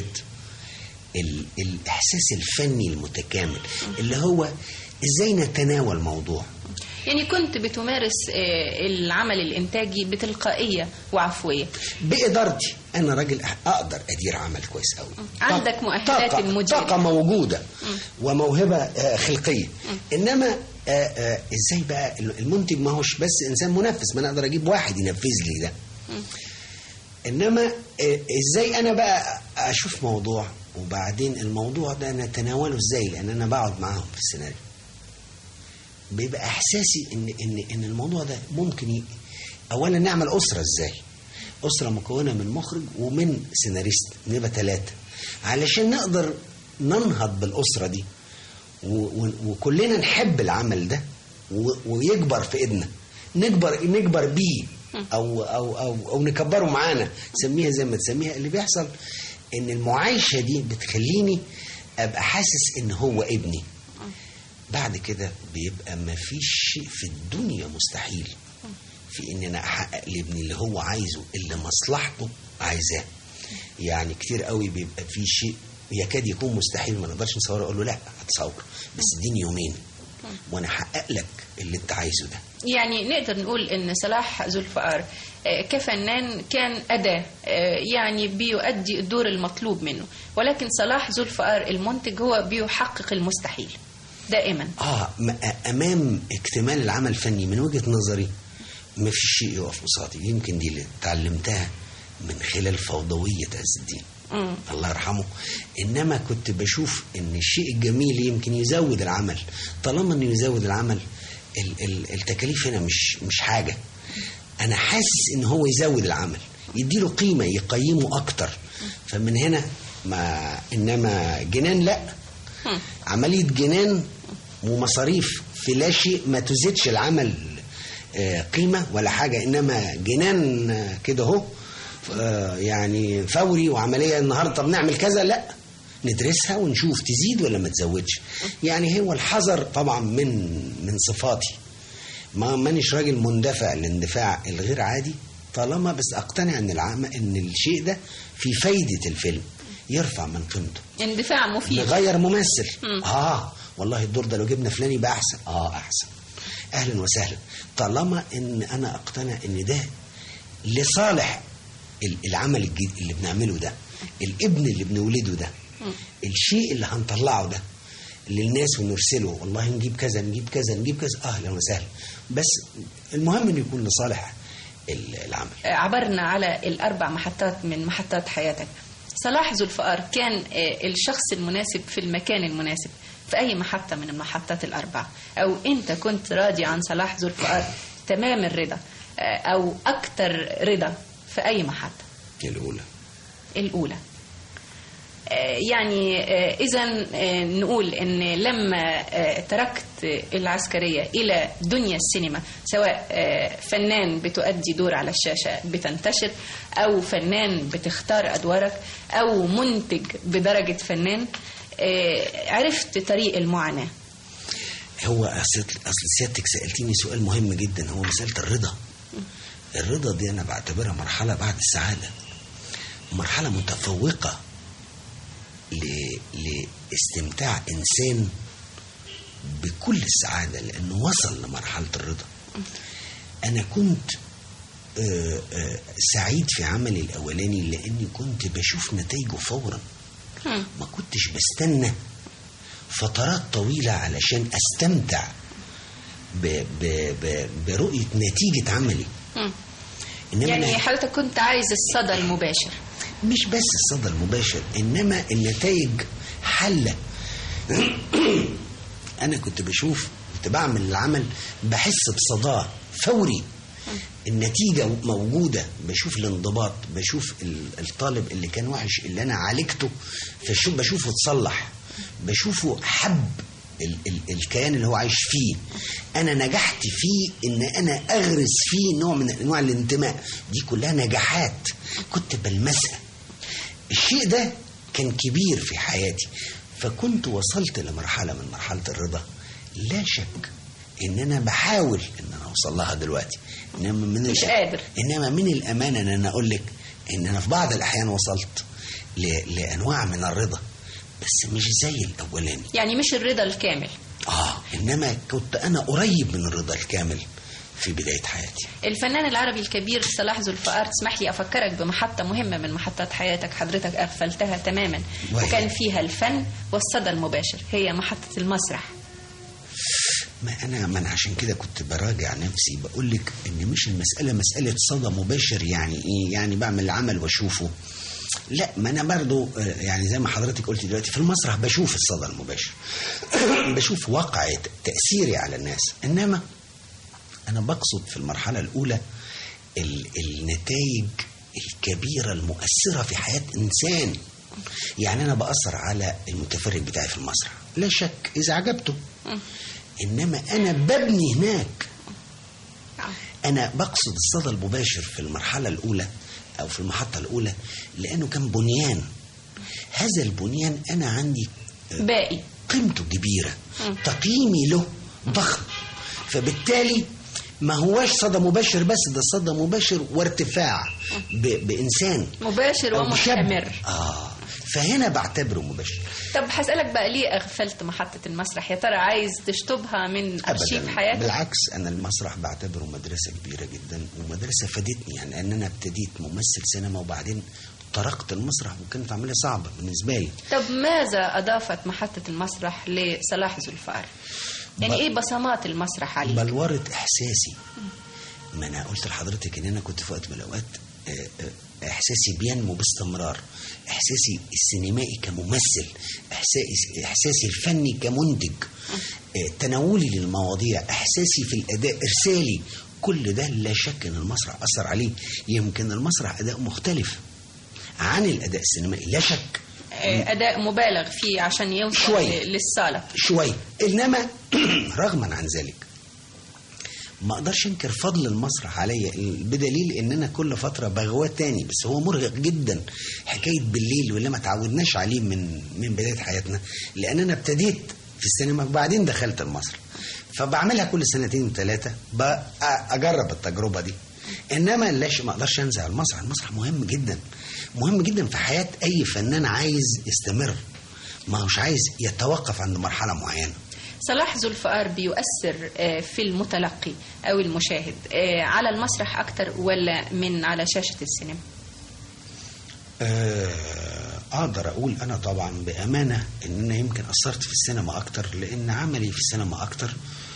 الإحساس الفني المتكامل اللي هو إزاي نتناول موضوع. يعني كنت بتمارس العمل الإنتاجي بتلقائية وعفوية بإدارتي. أنا راجل أقدر أدير عمل كويس قوي. عندك مؤهلات المدير، طاقة موجودة وموهبة خلقية. إنما إزاي بقى المنتج؟ ما هوش بس إنسان منفذ، ما أنا أقدر أجيب واحد ينفذ لي ده. إنما إزاي أنا بقى أشوف موضوع وبعدين الموضوع ده نتناوله إزاي؟ لأن أنا بقعد معاهم في السيناريو، بيبقى احساسي ان ان ان الموضوع ده ممكن ي... اولا نعمل اسره ازاي؟ اسره مكونه من مخرج ومن سيناريست، نبقى ثلاثه علشان نقدر ننهض بالاسره دي و... و... وكلنا نحب العمل ده و... ويكبر في ايدنا، نكبر نكبر بيه او او او او نكبره معانا، سميها زي ما تسميها. اللي بيحصل ان المعايشه دي بتخليني ابقى حاسس ان هو ابني. بعد كده بيبقى ما فيش شيء في الدنيا مستحيل في ان انا احقق لابني اللي هو عايزه، اللي مصلحته عايزاه. يعني كتير قوي بيبقى في شيء يكاد يكون مستحيل ما نقدرش نصوره، اقول له لا هتصور بس اديني يومين وانا احقق لك اللي انت عايزه ده. يعني نقدر نقول ان صلاح ذو الفقار كفنان كان أداة، يعني بيؤدي الدور المطلوب منه، ولكن صلاح ذو الفقار المنتج هو بيحقق المستحيل دائما. اه امام اكتمال العمل الفني من وجهة نظري ما في شيء يقف قصادي. يمكن دي اللي اتعلمتها من خلال فوضوية عز الدين الله يرحمه. انما كنت بشوف ان الشيء الجميل يمكن يزود العمل، طالما انه يزود العمل ال ال التكاليف هنا مش مش حاجة. انا حاسس ان هو يزود العمل، يديله قيمة، يقيمه اكتر. فمن هنا ما انما جنان لا، عملية جنان ومصاريف في لا شيء ما تزيدش العمل قيمة ولا حاجة. إنما جنان كده هو يعني فوري وعملية النهاردة طب نعمل كذا، لا ندرسها ونشوف تزيد ولا ما تزودش. يعني هو الحذر طبعا من من صفاتي، ما مانيش راجل مندفع الاندفاع الغير عادي، طالما بس أقتنع إن العمل إن الشيء ده في فايدة الفيلم يرفع من قيمته. اندفاع مفيد. نغير ممثل، مم. اه والله الدور ده لو جبنا فلان يبقى احسن، اه احسن، اهلا وسهلا، طالما ان انا اقتنع ان ده لصالح العمل الجديد اللي بنعمله ده، الابن اللي بنولده ده، مم. الشيء اللي هنطلعه ده للناس ونرسله، والله نجيب كذا نجيب كذا نجيب كذا، اهلا وسهلا، بس المهم انه يكون لصالح العمل. عبرنا على الاربع محطات من محطات حياتك. صلاح ذو الفقار كان الشخص المناسب في المكان المناسب في أي محطة من المحطات الأربعة، أو أنت كنت راضي عن صلاح ذو الفقار تمام الرضا أو أكتر رضا في أي محطة؟ الأولى. الأولى. يعني إذا نقول إن لما تركت العسكرية إلى دنيا السينما، سواء فنان بتؤدي دور على الشاشة بتنتشر، أو فنان بتختار أدوارك، أو منتج بدرجة فنان، عرفت طريق المعاناة. هو أصل سيادتك سألتيني سؤال مهم جدا، هو مسألة الرضا. الرضا دي أنا بعتبرها مرحلة بعد السعادة، مرحلة متفوقة لاستمتاع إنسان بكل السعادة، لأنه وصل لمرحلة الرضا. أنا كنت آآ آآ سعيد في عملي الأولاني لأني كنت بشوف نتائجه فورا، ما كنتش بستنى فترات طويلة علشان أستمتع ب ب ب برؤية نتيجة عملي. يعني حضرتك كنت عايز الصدى المباشر، مش بس الصدى المباشر، إنما النتائج حلة. أنا كنت بشوف، كنت بعمل العمل بحس بصداه فوري، النتيجة موجودة، بشوف الانضباط، بشوف الطالب اللي كان وحش اللي أنا عالجته، فشوف بشوفه اتصلح، بشوفه حب ال ال الكيان اللي هو عايش فيه. أنا نجحت فيه إن أنا أغرس فيه نوع من أنواع الانتماء، دي كلها نجاحات كنت بلمسها. الشيء ده كان كبير في حياتي، فكنت وصلت لمرحلة من مرحلة الرضا. لا شك إن أنا بحاول إن أنا أوصل لها دلوقتي، إنما من مش قادر. إنما من الأمانة إن أنا أقول لك إن أنا في بعض الأحيان وصلت لأنواع من الرضا، بس مش زي الأولاني. يعني مش الرضا الكامل. اه انما كنت انا قريب من الرضا الكامل في بداية حياتي. الفنان العربي الكبير صلاح ذو الفقار، تسمح لي أفكرك بمحطة مهمة من محطات حياتك حضرتك أغفلتها تماما، وهي. وكان فيها الفن والصدى المباشر، هي محطة المسرح. ما أنا من عشان كده كنت براجع نفسي بقول لك إن مش المسألة مسألة صدى مباشر، يعني إيه؟ يعني بعمل العمل وأشوفه، لا، ما أنا برضو يعني زي ما حضرتك قلت دلوقتي في المسرح بشوف الصدى المباشر بشوف واقع تأثيري على الناس. إنما أنا بقصد في المرحلة الأولى النتائج الكبيرة المؤثرة في حياة إنسان. يعني أنا بأثر على المتفرج بتاعي في المسرح لا شك إذا عجبته، إنما أنا ببني هناك. أنا بقصد الصدى المباشر في المرحلة الأولى أو في المحطة الأولى لأنه كان بنيان. هذا البنيان أنا عندي باقي قيمته كبيرة، تقييمي له ضخم، فبالتالي ما هواش صدى مباشر بس، ده صدى مباشر وارتفاع ب... بإنسان مباشر ومستمر. آه فهنا بعتبره مباشر. طب هسألك بقى ليه أغفلت محطة المسرح؟ يا ترى عايز تشطبها من أرشيف حياتك؟ بالعكس، أنا المسرح بعتبره مدرسة كبيرة جدا ومدرسة فادتني، يعني أن أنا ابتديت ممثل سينما وبعدين طرقت المسرح وكانت عملية صعبة بالنسبة لي. طب ماذا أضافت محطة المسرح لصلاح ذو الفقار؟ يعني ايه بصمات المسرح عليك؟ بلورة احساسي. ما انا قلت لحضرتك ان انا كنت في وقت من الاوقات احساسي بينمو باستمرار، احساسي السينمائي كممثل، احساسي احساسي الفني كمنتج، تناولي للمواضيع، احساسي في الاداء، ارسالي، كل ده لا شك ان المسرح اثر عليه. يمكن المسرح اداء مختلف عن الاداء السينمائي لا شك، أداء مبالغ فيه عشان يوصل شوي للصالة شوي. إنما رغما عن ذلك ما أقدرش أنكر فضل المسرح عليا، بدليل إن أنا كل فترة بغواه تاني، بس هو مرهق جدا حكاية بالليل واللي ما تعودناش عليه من من بداية حياتنا، لأن أنا ابتديت في السينما وبعدين دخلت المسرح، فبعملها كل سنتين وثلاثة أجرب التجربة دي. إنما لاش ما أقدرش أنزع المسرح. المسرح مهم جدا، مهم جدا في حياة أي فنان عايز يستمر، ما هوش عايز يتوقف عند مرحلة معينة. صلاح ذو الفقار بيؤثر في المتلقي أو المشاهد على المسرح أكتر ولا من على شاشة السينما؟ أقدر أقول أنا طبعا بأمانة إن أنا يمكن أثرت في السينما أكتر، لأن عملي في السينما أكتر،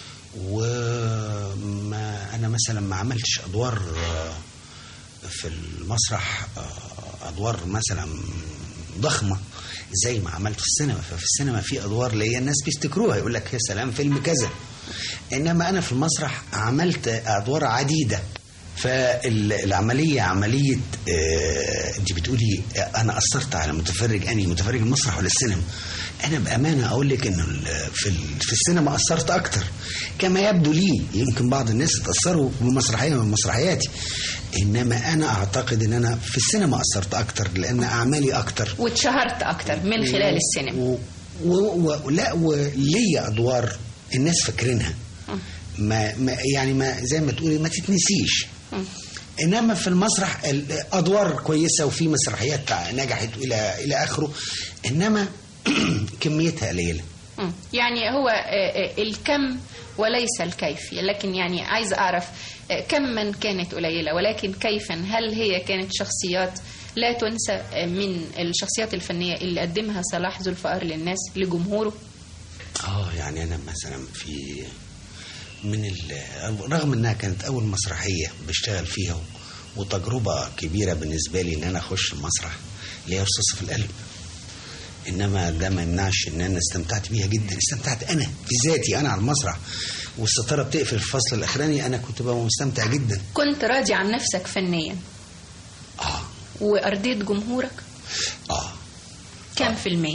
وما أنا مثلا ما عملتش أدوار في المسرح أدوار مثلا ضخمة زي ما عملت في السينما. ففي السينما في أدوار ليا الناس بيفتكروها، يقول لك يا سلام فيلم كذا، إنما أنا في المسرح عملت أدوار عديدة. فالعملية عملية آه انت بتقولي أنا أثرت على متفرج، أني متفرج المسرح ولا السينما؟ أنا بأمانة أقول لك إنه في في السينما أثرت أكتر كما يبدو لي. يمكن بعض الناس اتأثروا بمسرحية من مسرحياتي، إنما أنا أعتقد إن أنا في السينما أثرت أكتر لأن أعمالي أكتر واتشهرت أكتر من خلال السينما. ولا وليا أدوار الناس فاكرينها، ما, ما يعني ما زي ما تقولي ما تتنسيش. انما في المسرح الادوار كويسه وفي مسرحيات نجحت الى الى اخره، انما كميتها قليله. يعني هو الكم وليس الكيف، لكن يعني عايز اعرف كما كانت قليله ولكن كيفا، هل هي كانت شخصيات لا تنسى من الشخصيات الفنيه اللي قدمها صلاح ذو الفقار للناس لجمهوره؟ اه يعني انا مثلا في من رغم انها كانت اول مسرحيه بشتغل فيها وتجربه كبيره بالنسبه لي ان انا اخش المسرح اللي هي رصاصه في القلب، انما ده ما يمنعش ان انا استمتعت بيها جدا. استمتعت انا في ذاتي انا على المسرح، والستاره بتقفل في الفصل الاخراني انا كنت بقى مستمتع جدا. كنت راضي عن نفسك فنيا؟ اه. وارضيت جمهورك؟ اه. كم آه. في المية؟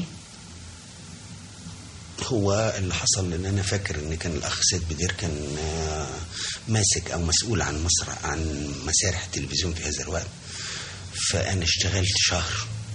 هو اللي حصل ان انا فاكر ان كان الاخ سيد بدير كان ماسك او مسؤول عن مسرح عن مسارح التلفزيون في هذا الوقت، فانا اشتغلت شهر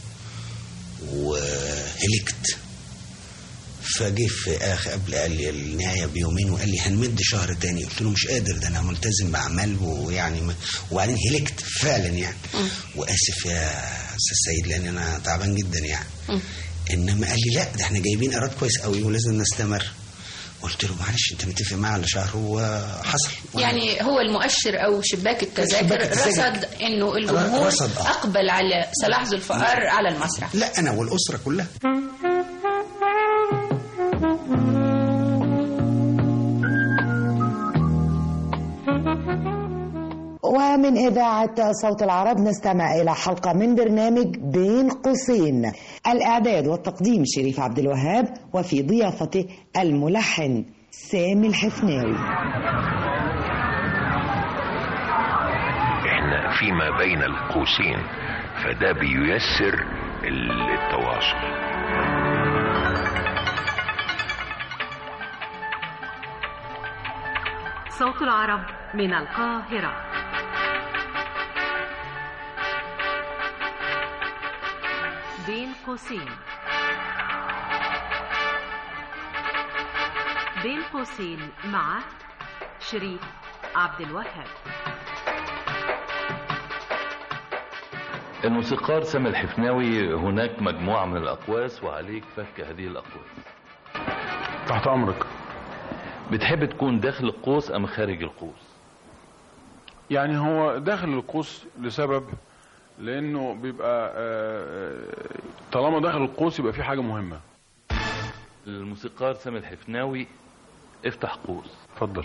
وهلكت، فجه في اخر قبل قال لي النهايه بيومين وقال لي هنمد شهر تاني. قلت له مش قادر، ده انا ملتزم باعمال ويعني وبعدين هلكت فعلا يعني. م. واسف يا استاذ سيد لان انا تعبان جدا يعني. م. انما قال لي لا ده احنا جايبين ايراد كويس قوي ولازم نستمر. قلت له معلش انت متفق معاه على شهر وحصل. يعني هو المؤشر او شباك التذاكر رصد انه الجمهور رصد آه. اقبل على صلاح ذو الفقار على المسرح. لا انا والاسره كلها. ومن إذاعة صوت العرب نستمع إلى حلقة من برنامج بين قوسين. الإعداد والتقديم شريف عبد الوهاب، وفي ضيافته الملحن سامي الحفناوي. احنا فيما بين القوسين، فده بييسر التواصل. صوت العرب من القاهرة. بين قوسين. بين قوسين مع شريف عبد الوهاب. الموسيقار سامي الحفناوي، هناك مجموعة من الأقواس وعليك فك هذه الأقواس. تحت أمرك. بتحب تكون داخل القوس أم خارج القوس؟ يعني هو داخل القوس لسبب، لأنه بيبقى طالما داخل القوس يبقى في حاجة مهمة. الموسيقار سامي الحفناوي، افتح قوس. اتفضل.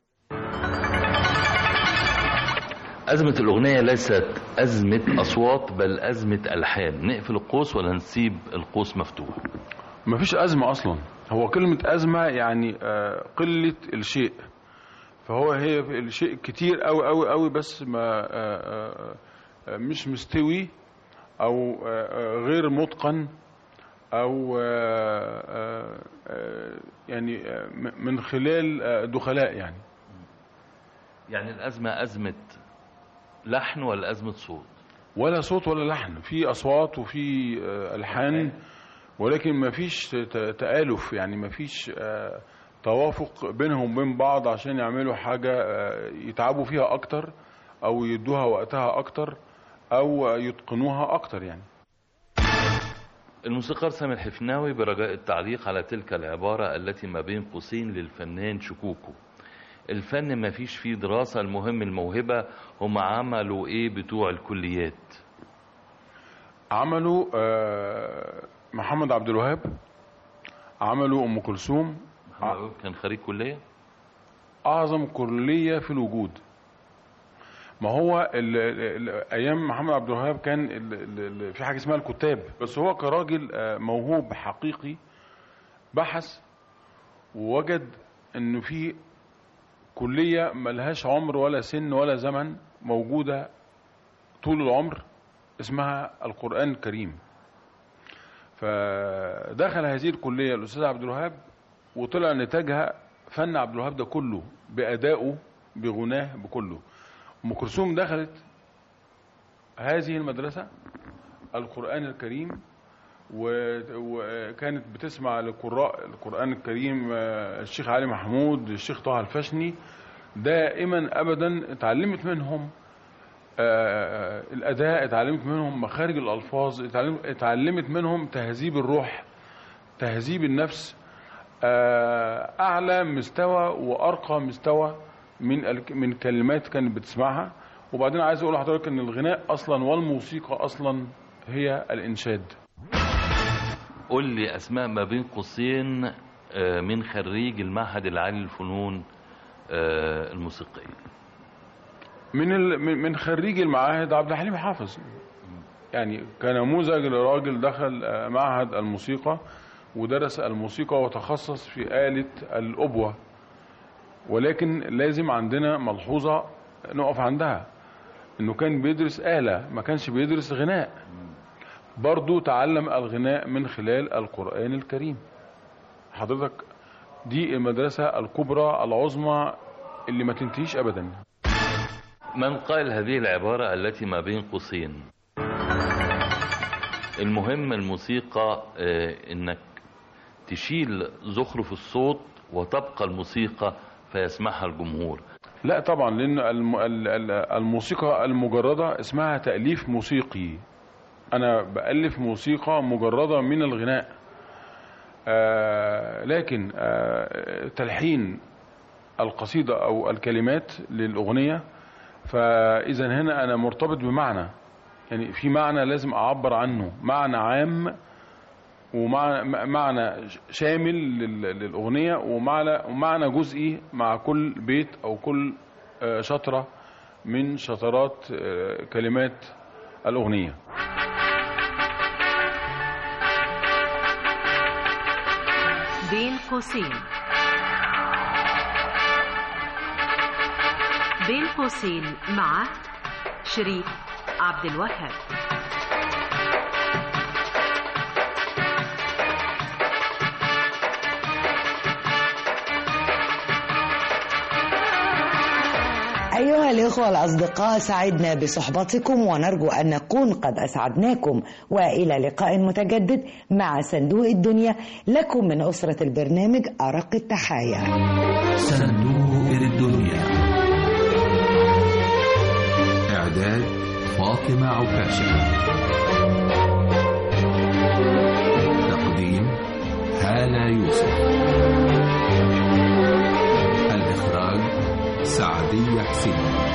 أزمة الأغنية ليست أزمة أصوات بل أزمة ألحان. نقفل القوس ولا نسيب القوس مفتوح؟ مفيش أزمة أصلا. هو كلمة أزمة يعني قلة الشيء، فهو هي الشيء كتير أوي أوي أوي بس ما مش مستوي أو غير متقن أو يعني من خلال دخلاء. يعني يعني الأزمة أزمة لحن ولا أزمة صوت؟ ولا صوت ولا لحن، في أصوات وفي ألحان، ولكن ما فيش تآلف، يعني ما فيش توافق بينهم وبين بعض عشان يعملوا حاجة يتعبوا فيها أكتر أو يدوها وقتها أكتر أو يتقنوها أكتر. يعني الموسيقار سامي الحفناوي، برجاء التعليق على تلك العبارة التي ما بين قوسين للفنان شكوكو: الفن ما فيش فيه دراسة، المهم الموهبة. هم عملوا ايه بتوع الكليات؟ عملوا محمد عبد الوهاب، عملوا ام كلثوم. محمد عبد الوهاب كان خريج كلية؟ اعظم كلية في الوجود. ما هو ال ال ايام محمد عبد الوهاب كان ال ال في حاجة اسمها الكتاب، بس هو كراجل موهوب حقيقي بحث ووجد انه في كلية ملهاش عمر ولا سن ولا زمن، موجودة طول العمر، اسمها القرآن الكريم. فدخل هذه الكلية الأستاذ عبد الوهاب، وطلع نتاجها فن عبد الوهاب ده كله، بأدائه بغناه بكله. أم كلثوم دخلت هذه المدرسة القرآن الكريم، وكانت بتسمع لقراء القرآن الكريم الشيخ علي محمود، الشيخ طه الفشني، دائما أبدا اتعلمت منهم الأداء، اتعلمت منهم مخارج الألفاظ، اتعلمت منهم تهذيب الروح، تهذيب النفس، أعلى مستوى وأرقى مستوى من من كلمات كانت بتسمعها. وبعدين عايز أقول لحضرتك إن الغناء أصلا والموسيقى أصلا هي الإنشاد. قول لي أسماء ما بين قوسين من خريج المعهد العالي للفنون الموسيقية. من من خريج المعاهد عبد الحليم حافظ، يعني كنموذج لراجل دخل معهد الموسيقى ودرس الموسيقى وتخصص في آلة الأبوة. ولكن لازم عندنا ملحوظة نقف عندها، انه كان بيدرس آلة، ما كانش بيدرس غناء. برضو تعلم الغناء من خلال القرآن الكريم. حضرتك دي المدرسة الكبرى العظمى اللي ما تنتهيش أبدا. من قال هذه العبارة التي ما بين قوسين؟ المهم الموسيقى انك تشيل زخرف الصوت وتبقى الموسيقى فيسمعها الجمهور. لا طبعا، لان الموسيقى المجردة اسمها تأليف موسيقي. انا بألف موسيقى مجردة من الغناء. آه لكن آه تلحين القصيدة أو الكلمات للأغنية، فإذا هنا أنا مرتبط بمعنى، يعني في معنى لازم أعبر عنه، معنى عام ومعنى شامل للأغنية، ومعنى ومعنى جزئي مع كل بيت أو كل شطرة من شطرات كلمات الأغنية. بين قوسين. بين قوسين مع شريف عبد الوهاب. أيها الإخوة الأصدقاء، سعدنا بصحبتكم ونرجو أن نكون قد أسعدناكم، وإلى لقاء متجدد مع صندوق الدنيا. لكم من أسرة البرنامج أرق التحايا. صندوق الدنيا، إعداد فاطمة عكاشة، تقديم هالة يوسف، الإخراج سعدية حسين.